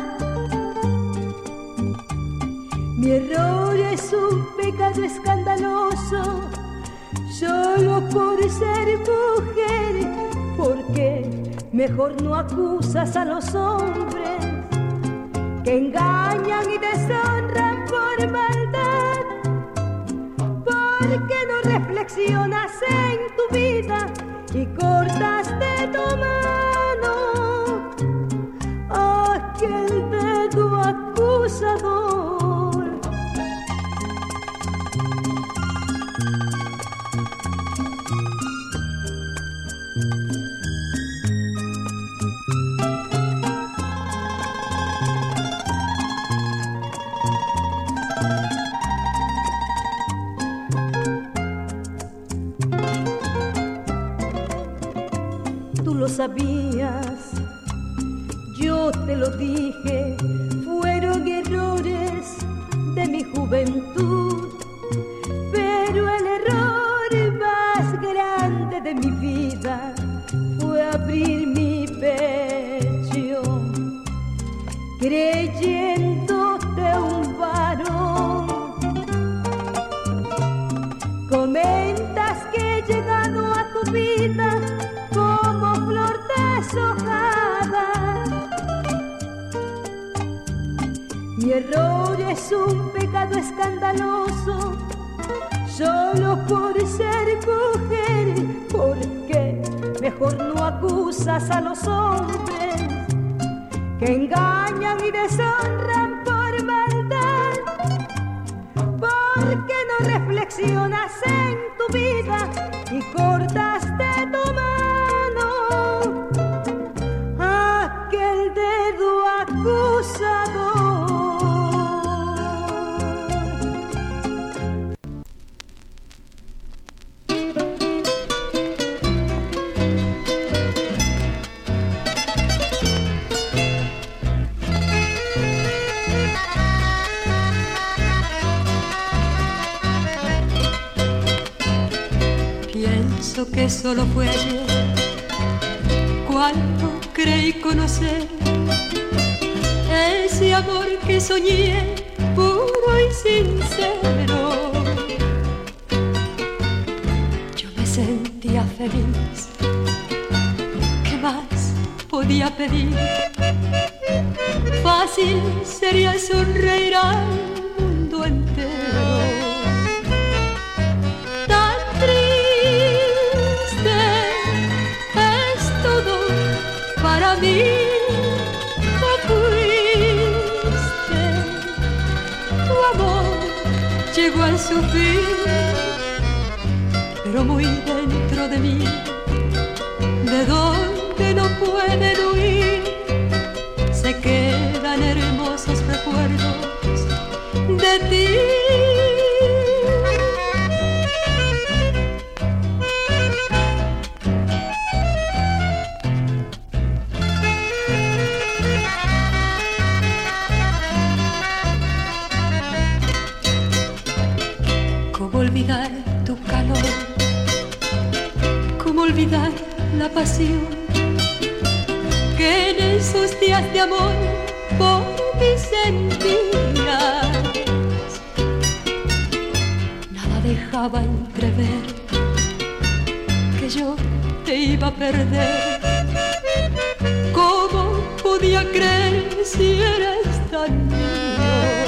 Mi error es un pecado escandaloso, solo por ser mujer, porque mejor no acusas a los hombres que engañan y deshonran por maldad. ¿Por qué no reflexionas en tu vida y cortas de tu mano aquel dedo acusador? Sabías, yo te lo dije, fueron errores de mi juventud, pero el error más grande de mi vida fue abrir mi pecho, creyéndote un varón. Comentas que he llegado a tu vida como flor deshojada. Mi error es un pecado escandaloso, solo por ser mujer, porque mejor no acusas a los hombres que engañan y deshonran por maldad. ¿Por qué no reflexionas en tu vida y cortas de tu mano aquel dedo acusador? Pienso que solo fue ayer cuando creí conocer ese amor que soñé, puro y sincero. Yo me sentía feliz, ¿qué más podía pedir? Fácil sería sonreír al mundo entero. Tan triste es todo para mí. Llegó a su fin, pero muy dentro de mí, de donde no pueden huir, se quedan hermosos recuerdos de ti. olvidar la pasión que en esos días de amor por mí sentías. Nada dejaba entrever que yo te iba a perder. ¿Cómo podía creer si eras tan mío?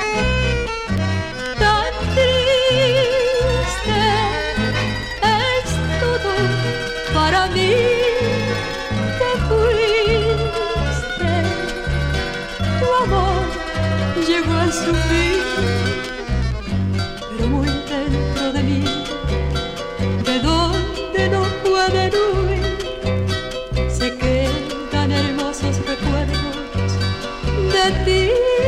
Tan triste es todo para mí. Te fuiste, tu amor llegó a su fin, pero muy dentro de mí, de donde no pueden huir, se quedan hermosos recuerdos de ti.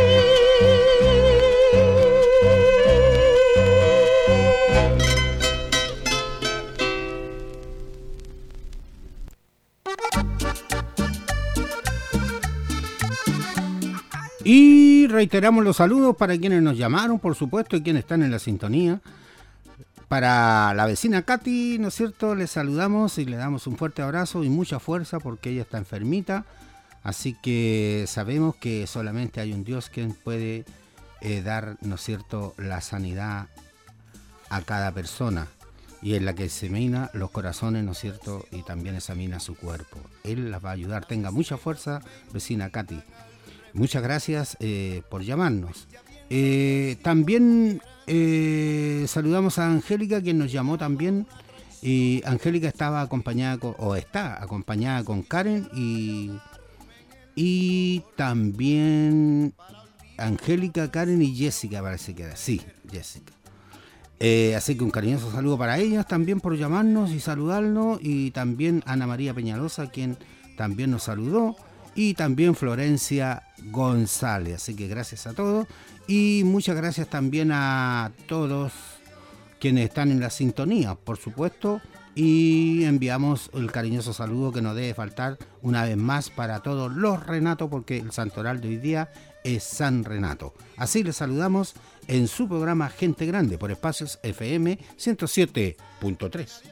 Y reiteramos los saludos para quienes nos llamaron, por supuesto, y quienes están en la sintonía. Para la vecina Katy, ¿no es cierto? Le saludamos y le damos un fuerte abrazo y mucha fuerza porque ella está enfermita. Así que sabemos que solamente hay un Dios quien puede eh, dar, ¿no es cierto?, la sanidad a cada persona. Y en la que examina los corazones, ¿no es cierto?, y también examina su cuerpo. Él las va a ayudar. Tenga mucha fuerza, vecina Katy. Muchas gracias eh, por llamarnos. Eh, también eh, saludamos a Angélica, quien nos llamó también. Y Angélica estaba acompañada con, o está acompañada con Karen y, y también Angélica, Karen y Jessica, parece que era. Sí, Jessica. Eh, así que un cariñoso saludo para ellas también por llamarnos y saludarnos. Y también Ana María Peñalosa, quien también nos saludó. Y también Florencia González. Así que gracias a todos. Y muchas gracias también a todos quienes están en la sintonía, por supuesto. Y enviamos el cariñoso saludo que no debe faltar una vez más para todos los Renatos, porque el santoral de hoy día es San Renato. Así les saludamos en su programa Gente Grande por Espacios F M ciento siete punto tres.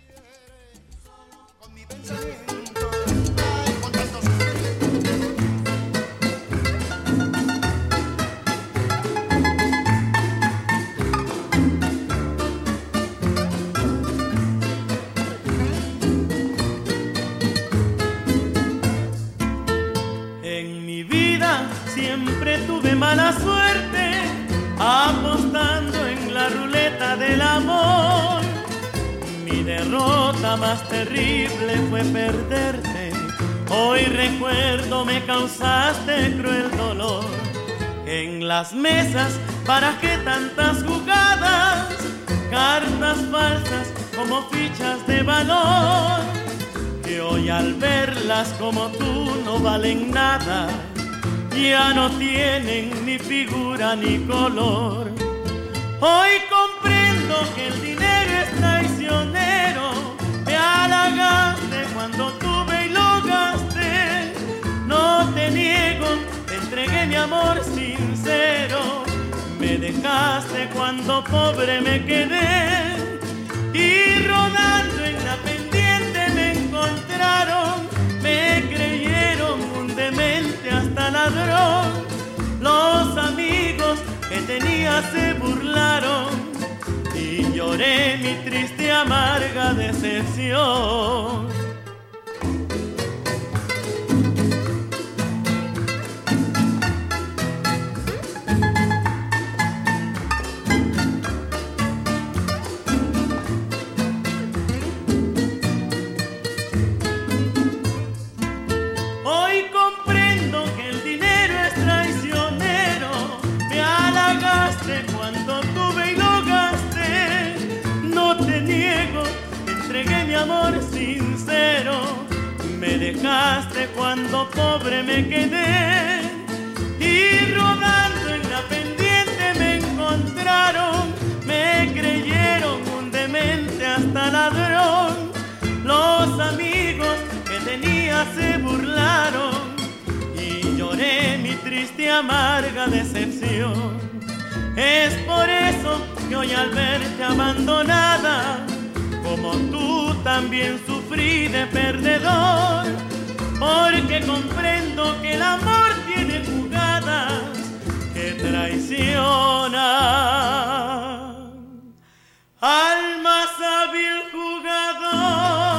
Mala suerte apostando en la ruleta del amor. Mi derrota más terrible fue perderte. Hoy recuerdo me causaste cruel dolor. En las mesas barajé tantas jugadas, cartas falsas como fichas de valor, que hoy al verlas como tú no valen nada. Ya no tienen ni figura ni color. Hoy comprendo que el dinero es traicionero. Me halagaste cuando tuve y lo gasté. No te niego, te entregué mi amor sincero. Me dejaste cuando pobre me quedé. Y rodando en la pendiente me encontraron. Me creyeron un demente hasta ladrón. Los amigos que tenía se burlaron y lloré mi triste amarga decepción. Amor sincero, me dejaste cuando pobre me quedé. Y rodando en la pendiente me encontraron. Me creyeron un demente hasta ladrón. Los amigos que tenía se burlaron y lloré mi triste amarga decepción. Es por eso que hoy al verte abandonada como tú también sufrí de perdedor, porque comprendo que el amor tiene jugadas que traicionan al más hábil jugador.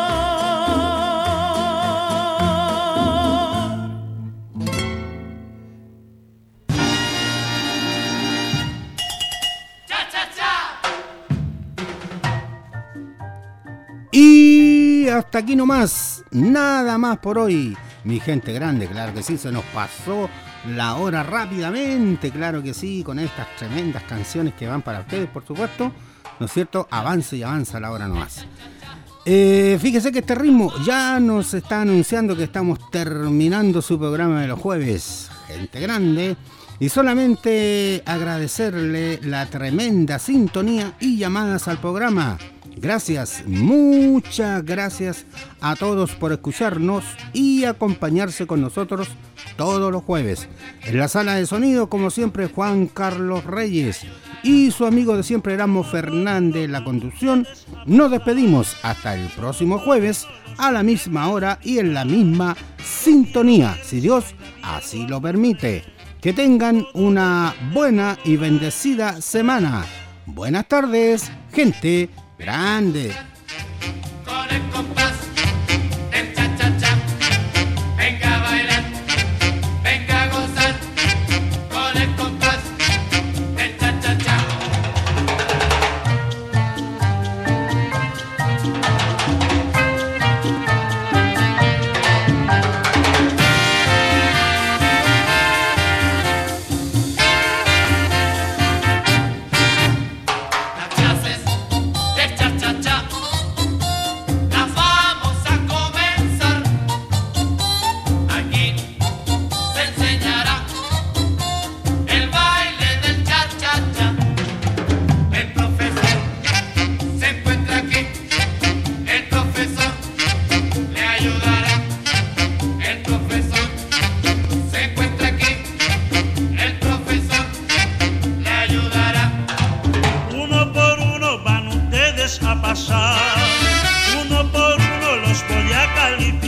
Y hasta aquí nomás, nada más por hoy, mi gente grande. Claro que sí, se nos pasó la hora rápidamente, claro que sí, con estas tremendas canciones que van para ustedes, por supuesto, ¿no es cierto? Avanza y avanza la hora nomás. Eh, fíjese que este ritmo ya nos está anunciando que estamos terminando su programa de los jueves, gente grande, y solamente agradecerle la tremenda sintonía y llamadas al programa. Gracias, muchas gracias a todos por escucharnos y acompañarse con nosotros todos los jueves. En la sala de sonido, como siempre, Juan Carlos Reyes y su amigo de siempre, Erasmo Fernández, en la conducción. Nos despedimos hasta el próximo jueves a la misma hora y en la misma sintonía, si Dios así lo permite. Que tengan una buena y bendecida semana. Buenas tardes, gente grande. Con el compás del cha-cha-cha, venga a bailar, venga a gozar. Con el compás del cha-cha-cha. Las clases del cha-cha-cha las vamos a comenzar. Aquí se enseñará el baile del cha-cha-cha. El profesor se encuentra aquí, el profesor le ayudará. El profesor se encuentra aquí, el profesor le ayudará. Uno por uno van ustedes a pasar, uno por uno los voy a calificar.